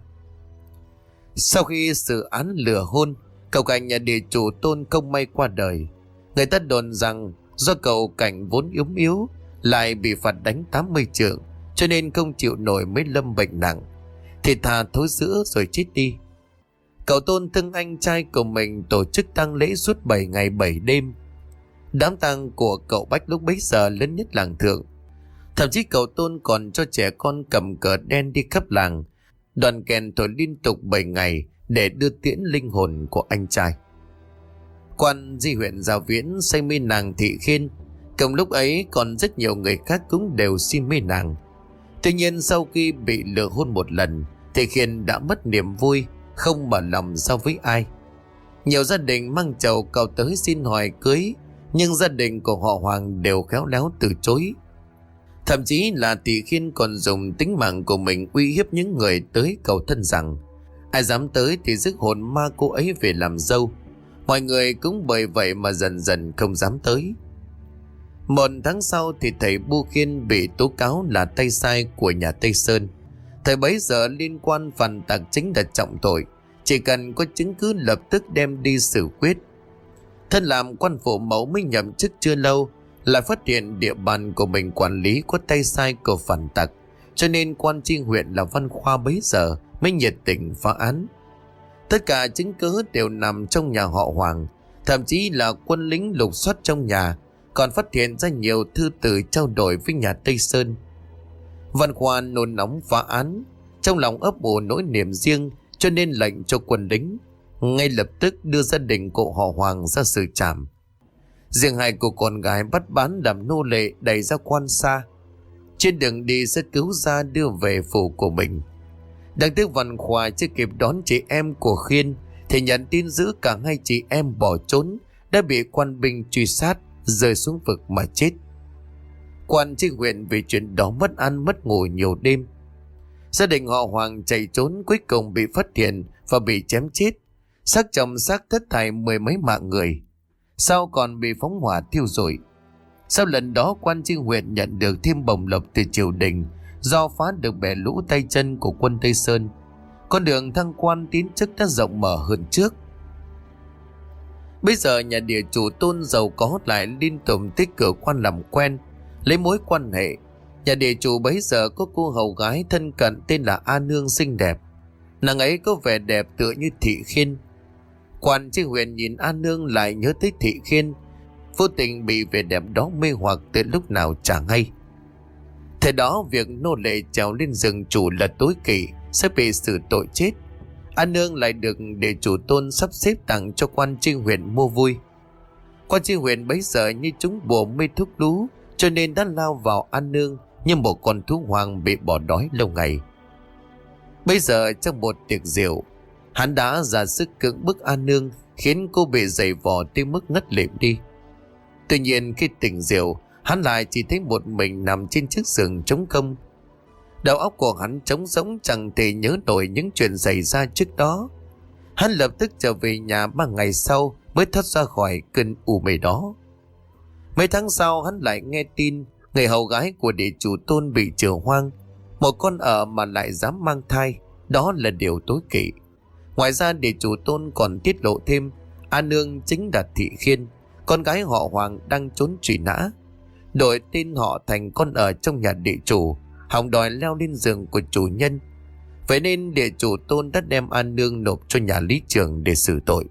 Sau khi xử án lừa hôn, cậu Cảnh nhà địa chủ Tôn không may qua đời. Người ta đồn rằng do cậu Cảnh vốn yếu yếu, lại bị phạt đánh tám mươi trượng, cho nên không chịu nổi mới lâm bệnh nặng, thì thà thối rữa rồi chết đi. Cậu Tôn thương anh trai của mình, tổ chức tang lễ suốt bảy ngày bảy đêm. Đám tang của cậu Bách lúc bấy giờ lớn nhất làng Thượng. Thậm chí cậu Tôn còn cho trẻ con cầm cờ đen đi khắp làng, đoàn kèn thổi liên tục bảy ngày để đưa tiễn linh hồn của anh trai. Quan tri huyện Gia Viễn say mê nàng Thị Khiên, cùng lúc ấy còn rất nhiều người khác cũng đều si mê nàng. Tuy nhiên sau khi bị lừa hôn một lần, Thị Khiên đã mất niềm vui, không mở lòng giao với ai. Nhiều gia đình mang chầu cầu tới xin hỏi cưới, nhưng gia đình của họ Hoàng đều khéo léo từ chối. Thậm chí là Thị Khiên còn dùng tính mạng của mình uy hiếp những người tới cầu thân rằng ai dám tới thì rước hồn ma cô ấy về làm dâu. Mọi người cũng bởi vậy mà dần dần không dám tới. Một tháng sau thì thầy Bu Khiên bị tố cáo là tay sai của nhà Tây Sơn. Thời bấy giờ liên quan phản tặc chính là trọng tội, chỉ cần có chứng cứ lập tức đem đi xử quyết. Thân làm quan phụ mẫu mới nhậm chức chưa lâu, lại phát hiện địa bàn của mình quản lý có tay sai của phản tặc, cho nên quan tri huyện là Văn Khoa bấy giờ mới nhiệt tình phá án. Tất cả chứng cứ đều nằm trong nhà họ Hoàng, thậm chí là quân lính lục soát trong nhà còn phát hiện ra nhiều thư từ trao đổi với nhà Tây Sơn. Văn Khoa nôn nóng phá án, trong lòng ấp ủ nỗi niềm riêng, cho nên lệnh cho quân lính ngay lập tức đưa gia đình của họ Hoàng ra xử trảm. Riêng hai cô con gái bắt bán làm nô lệ đẩy ra quan xa. Trên đường đi sẽ cứu ra đưa về phủ của mình. Đáng tiếc Văn Khoa chưa kịp đón chị em của Khiên thì nhận tin giữ cả hai chị em bỏ trốn, đã bị quan binh truy sát, rơi xuống vực mà chết. Quan tri huyện vì chuyện đó mất ăn mất ngủ nhiều đêm. Gia đình họ Hoàng chạy trốn, cuối cùng bị phát hiện và bị chém chết. Xác chồng xác thất thải mười mấy mạng người, sau còn bị phóng hỏa thiêu rụi. Sau lần đó, quan tri huyện nhận được thêm bổng lộc từ triều đình do phá được bè lũ tay chân của quân Tây Sơn. Con đường thăng quan tiến chức đã rộng mở hơn trước. Bây giờ nhà địa chủ Tôn giàu có lại liên tục tích cử quan làm quen, lấy mối quan hệ. Nhà địa chủ bấy giờ có cô hầu gái thân cận tên là A Nương xinh đẹp. Nàng ấy có vẻ đẹp tựa như Thị Khiên. Quan tri huyện nhìn A Nương lại nhớ tới Thị Khiên, vô tình bị vẻ đẹp đó mê hoặc từ lúc nào chẳng hay. Thế đó việc nô lệ trèo lên giường chủ là tối kỵ, sẽ bị xử tội chết. A Nương lại được địa chủ Tôn sắp xếp tặng cho quan tri huyện mua vui. Quan tri huyện bấy giờ như chúng bùa mê thuốc lú, cho nên đã lao vào A Nương như một con thú hoang bị bỏ đói lâu ngày. Bây giờ trong một tiệc rượu, hắn đã ra sức cưỡng bức A Nương, khiến cô bị giày vò tới mức ngất lịm đi. Tuy nhiên khi tỉnh rượu, hắn lại chỉ thấy một mình nằm trên chiếc giường trống không. Đầu óc của hắn trống rỗng, chẳng thể nhớ nổi những chuyện xảy ra trước đó. Hắn lập tức trở về nhà, ba ngày sau mới thoát ra khỏi cơn u mê đó. Mấy tháng sau, hắn lại nghe tin người hầu gái của địa chủ Tôn bị trừ hoang. Một con ở mà lại dám mang thai, đó là điều tối kỵ. Ngoài ra địa chủ Tôn còn tiết lộ thêm A Nương chính là Thị Khiên, con gái họ Hoàng đang trốn truy nã, đổi tên họ thành con ở trong nhà địa chủ, hòng đòi leo lên giường của chủ nhân. Vậy nên địa chủ Tôn đã đem A Nương nộp cho nhà lý trường để xử tội.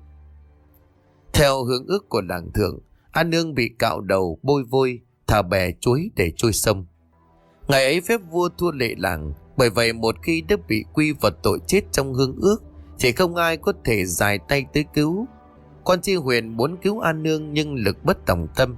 Theo hướng ước của làng thượng, A Nương bị cạo đầu, bôi vôi, thả bè chuối để trôi sông. Ngày ấy phép vua thua lệ làng, bởi vậy một khi đã bị quy vào tội chết trong hương ước thì không ai có thể dài tay tới cứu. Quan tri huyện muốn cứu A Nương nhưng lực bất tòng tâm,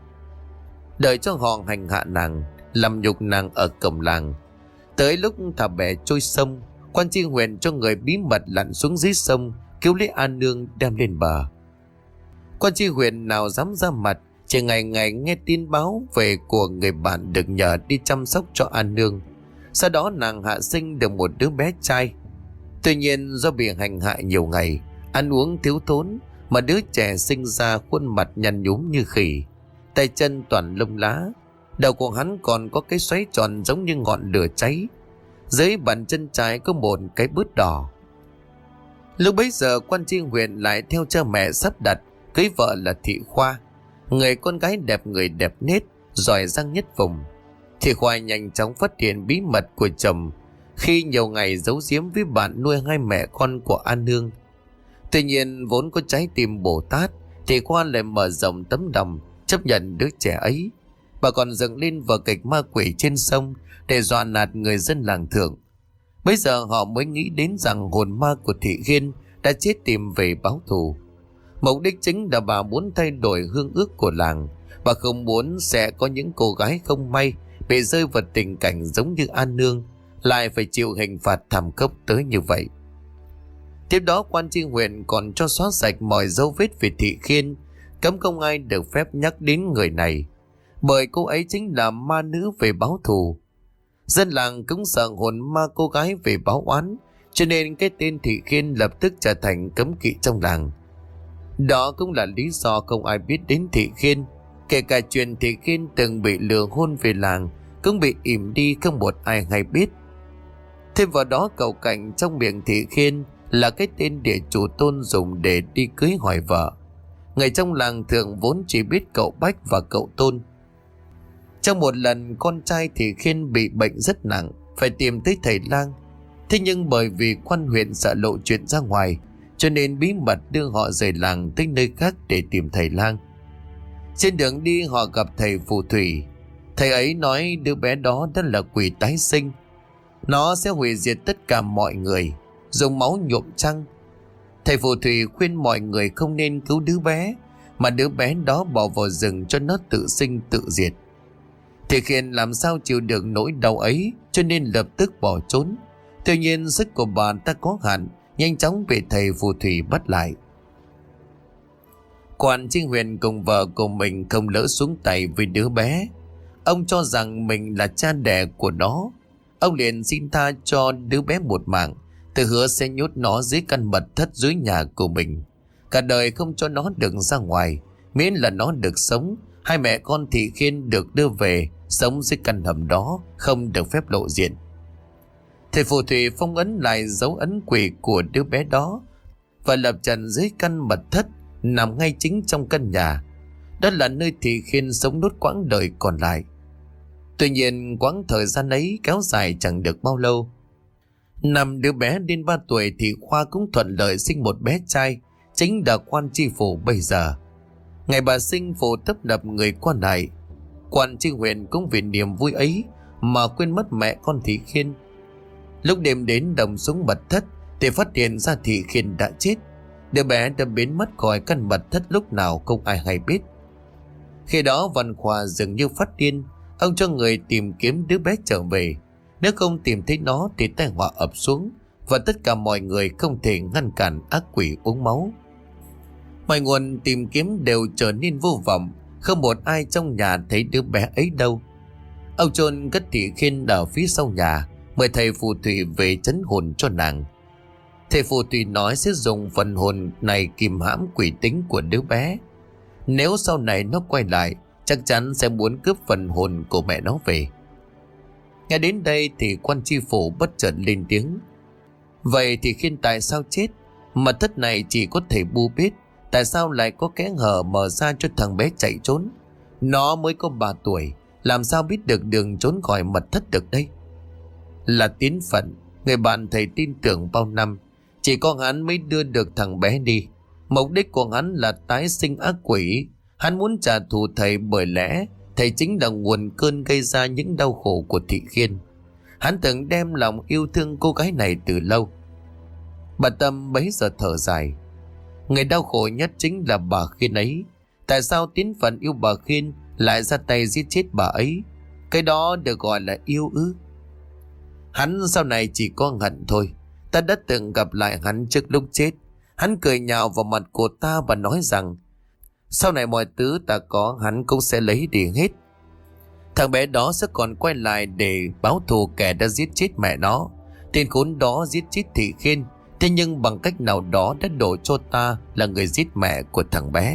đợi cho họ hành hạ nàng, làm nhục nàng ở cổng làng. Tới lúc thả bè trôi sông, quan tri huyện cho người bí mật lặn xuống dưới sông cứu lấy A Nương đem lên bờ. Quan tri huyện nào dám ra mặt, chỉ ngày ngày nghe tin báo về của người bạn được nhờ đi chăm sóc cho A Nương. Sau đó nàng hạ sinh được một đứa bé trai. Tuy nhiên do bị hành hạ nhiều ngày, ăn uống thiếu thốn, mà đứa trẻ sinh ra khuôn mặt nhăn nhúm như khỉ, tay chân toàn lông lá. Đầu của hắn còn có cái xoáy tròn giống như ngọn lửa cháy. Dưới bàn chân trái có một cái bướt đỏ. Lúc bấy giờ quan tri huyện lại theo cha mẹ sắp đặt cưới vợ là Thị Khoa, người con gái đẹp người đẹp nết, giỏi giang nhất vùng. Thị Khoa nhanh chóng phát hiện bí mật của chồng khi nhiều ngày giấu giếm với bạn nuôi hai mẹ con của A Nương. Tuy nhiên vốn có trái tim Bồ Tát, Thị Khoa lại mở rộng tấm lòng chấp nhận đứa trẻ ấy. Bà còn dựng lên vở kịch ma quỷ trên sông để dọa nạt người dân làng thượng. Bây giờ họ mới nghĩ đến rằng hồn ma của Thị Khiên đã chết tìm về báo thù. Mục đích chính là bà muốn thay đổi hương ước của làng. Bà không muốn sẽ có những cô gái không may bị rơi vào tình cảnh giống như A Nương, lại phải chịu hình phạt thảm khốc tới như vậy. Tiếp đó quan tri huyện còn cho xóa sạch mọi dấu vết về Thị Khiên, cấm không ai được phép nhắc đến người này, bởi cô ấy chính là ma nữ về báo thù. Dân làng cũng sợ hồn ma cô gái về báo oán, cho nên cái tên Thị Khiên lập tức trở thành cấm kỵ trong làng. Đó cũng là lý do không ai biết đến Thị Khiên. Kể cả chuyện Thị Khiên từng bị lừa hôn về làng cũng bị ìm đi, không một ai hay biết. Thêm vào đó cậu Cảnh trong miệng Thị Khiên là cái tên địa chủ Tôn dùng để đi cưới hỏi vợ. Người trong làng thường vốn chỉ biết cậu Bách và cậu Tôn. Trong một lần con trai Thị Khiên bị bệnh rất nặng, phải tìm tới thầy lang. Thế nhưng bởi vì quan huyện sợ lộ chuyện ra ngoài, cho nên bí mật đưa họ rời làng tới nơi khác để tìm thầy lang. Trên đường đi họ gặp thầy phù thủy. Thầy ấy nói đứa bé đó đã là quỷ tái sinh, nó sẽ hủy diệt tất cả mọi người, dùng máu nhuộm trăng. Thầy phù thủy khuyên mọi người không nên cứu đứa bé, mà đứa bé đó bỏ vào rừng cho nó tự sinh tự diệt. Thị Khiên làm sao chịu được nỗi đau ấy, cho nên lập tức bỏ trốn. Tuy nhiên sức của bà ta có hạn, nhanh chóng bị thầy phù thủy bắt lại. Quan Tri Huyền cùng vợ của mình không lỡ xuống tay với đứa bé. Ông cho rằng mình là cha đẻ của nó. Ông liền xin tha cho đứa bé một mạng, tự hứa sẽ nhốt nó dưới căn mật thất dưới nhà của mình, cả đời không cho nó được ra ngoài, miễn là nó được sống. Hai mẹ con Thị Khiên được đưa về sống dưới căn hầm đó, không được phép lộ diện. Thầy phù thủy phong ấn lại dấu ấn quỷ của đứa bé đó và lập trần dưới căn mật thất nằm ngay chính trong căn nhà. Đó là nơi Thị Khiên sống nốt quãng đời còn lại. Tuy nhiên quãng thời gian ấy kéo dài chẳng được bao lâu. Năm đứa bé đến ba tuổi thì Khoa cũng thuận lợi sinh một bé trai, chính là Quan Tri Phủ bây giờ. Ngày bà sinh, Phủ tấp nập người qua lại. Quan Tri Huyền cũng vì niềm vui ấy mà quên mất mẹ con Thị Khiên. Lúc đêm đến đồng xuống mật thất thì phát hiện ra Thị Khiên đã chết. Đứa bé đã biến mất khỏi căn mật thất lúc nào không ai hay biết. Khi đó Văn Khoa dường như phát điên. Ông cho người tìm kiếm đứa bé trở về. Nếu không tìm thấy nó thì tai họa ập xuống, và tất cả mọi người không thể ngăn cản ác quỷ uống máu. Mọi nguồn tìm kiếm đều trở nên vô vọng. Không một ai trong nhà thấy đứa bé ấy đâu. Ông chôn cất Thị Khiên ở phía sau nhà, mời thầy phù thủy về trấn hồn cho nàng. Thầy phù thủy nói sẽ dùng phần hồn này kìm hãm quỷ tính của đứa bé. Nếu sau này nó quay lại, chắc chắn sẽ muốn cướp phần hồn của mẹ nó về. Nghe đến đây thì Quan Tri Phủ bất chợt lên tiếng. Vậy thì Khiên tại sao chết? Mật thất này chỉ có thể bu biết. Tại sao lại có kẽ hở mở ra cho thằng bé chạy trốn? Nó mới có ba tuổi, làm sao biết được đường trốn khỏi mật thất được đây? Là tín phận, người bạn thầy tin tưởng bao năm. Chỉ có hắn mới đưa được thằng bé đi. Mục đích của hắn là tái sinh ác quỷ. Hắn muốn trả thù thầy, bởi lẽ thầy chính là nguồn cơn gây ra những đau khổ của Thị Khiên. Hắn từng đem lòng yêu thương cô gái này từ lâu. Bà Tâm bấy giờ thở dài. Người đau khổ nhất chính là bà Khiên ấy. Tại sao tín phận yêu bà Khiên lại ra tay giết chết bà ấy? Cái đó được gọi là yêu ư? Hắn sau này chỉ có hận thôi. Ta đã từng gặp lại hắn trước lúc chết. Hắn cười nhạo vào mặt của ta và nói rằng sau này mọi thứ ta có hắn cũng sẽ lấy đi hết. Thằng bé đó sẽ còn quay lại để báo thù kẻ đã giết chết mẹ nó. Tên khốn đó giết chết Thị Khiên, thế nhưng bằng cách nào đó đã đổ cho ta là người giết mẹ của thằng bé.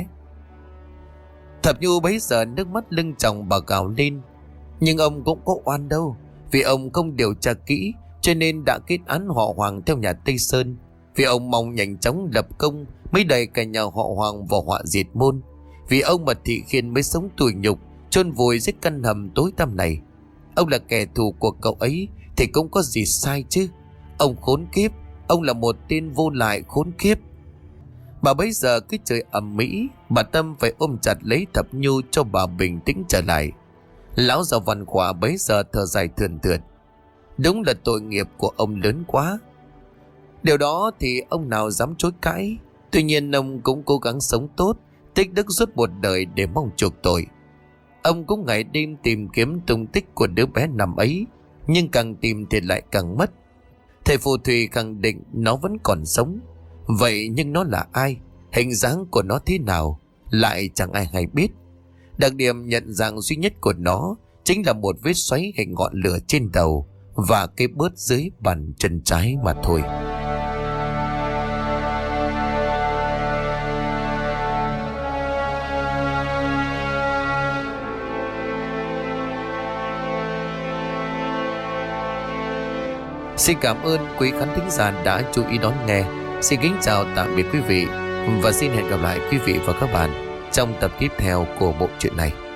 Thập Nhu bấy giờ nước mắt lưng tròng bà gào lên. Nhưng ông cũng có oan đâu, vì ông không điều tra kỹ cho nên đã kết án họ Hoàng theo nhà Tây Sơn. Vì ông mong nhanh chóng lập công mới đẩy cả nhà họ Hoàng vào họa diệt môn. Vì ông mà Thị Khiên mới sống tủi nhục, chôn vùi dưới căn hầm tối tăm này. Ông là kẻ thù của cậu ấy thì cũng có gì sai chứ? Ông khốn kiếp, ông là một tên vô lại khốn kiếp. Bà bấy giờ cứ trời ầm mỹ. Bà Tâm phải ôm chặt lấy Thập Nhu cho bà bình tĩnh trở lại. Lão già Văn Khoa bấy giờ thở dài thườn thượt. Đúng là tội nghiệp của ông lớn quá. Điều đó thì ông nào dám chối cãi. Tuy nhiên ông cũng cố gắng sống tốt, tích đức suốt một đời để mong chuộc tội. Ông cũng ngày đêm tìm kiếm tung tích của đứa bé nằm ấy, nhưng càng tìm thì lại càng mất. Thầy phù thủy khẳng định nó vẫn còn sống. Vậy nhưng nó là ai? Hình dáng của nó thế nào? Lại chẳng ai hay biết. Đặc điểm nhận dạng duy nhất của nó chính là một vết xoáy hình ngọn lửa trên đầu và cái bớt dưới bàn chân trái mà thôi. Xin cảm ơn quý khán thính giả đã chú ý đón nghe. Xin kính chào tạm biệt quý vị và xin hẹn gặp lại quý vị và các bạn trong tập tiếp theo của bộ truyện này.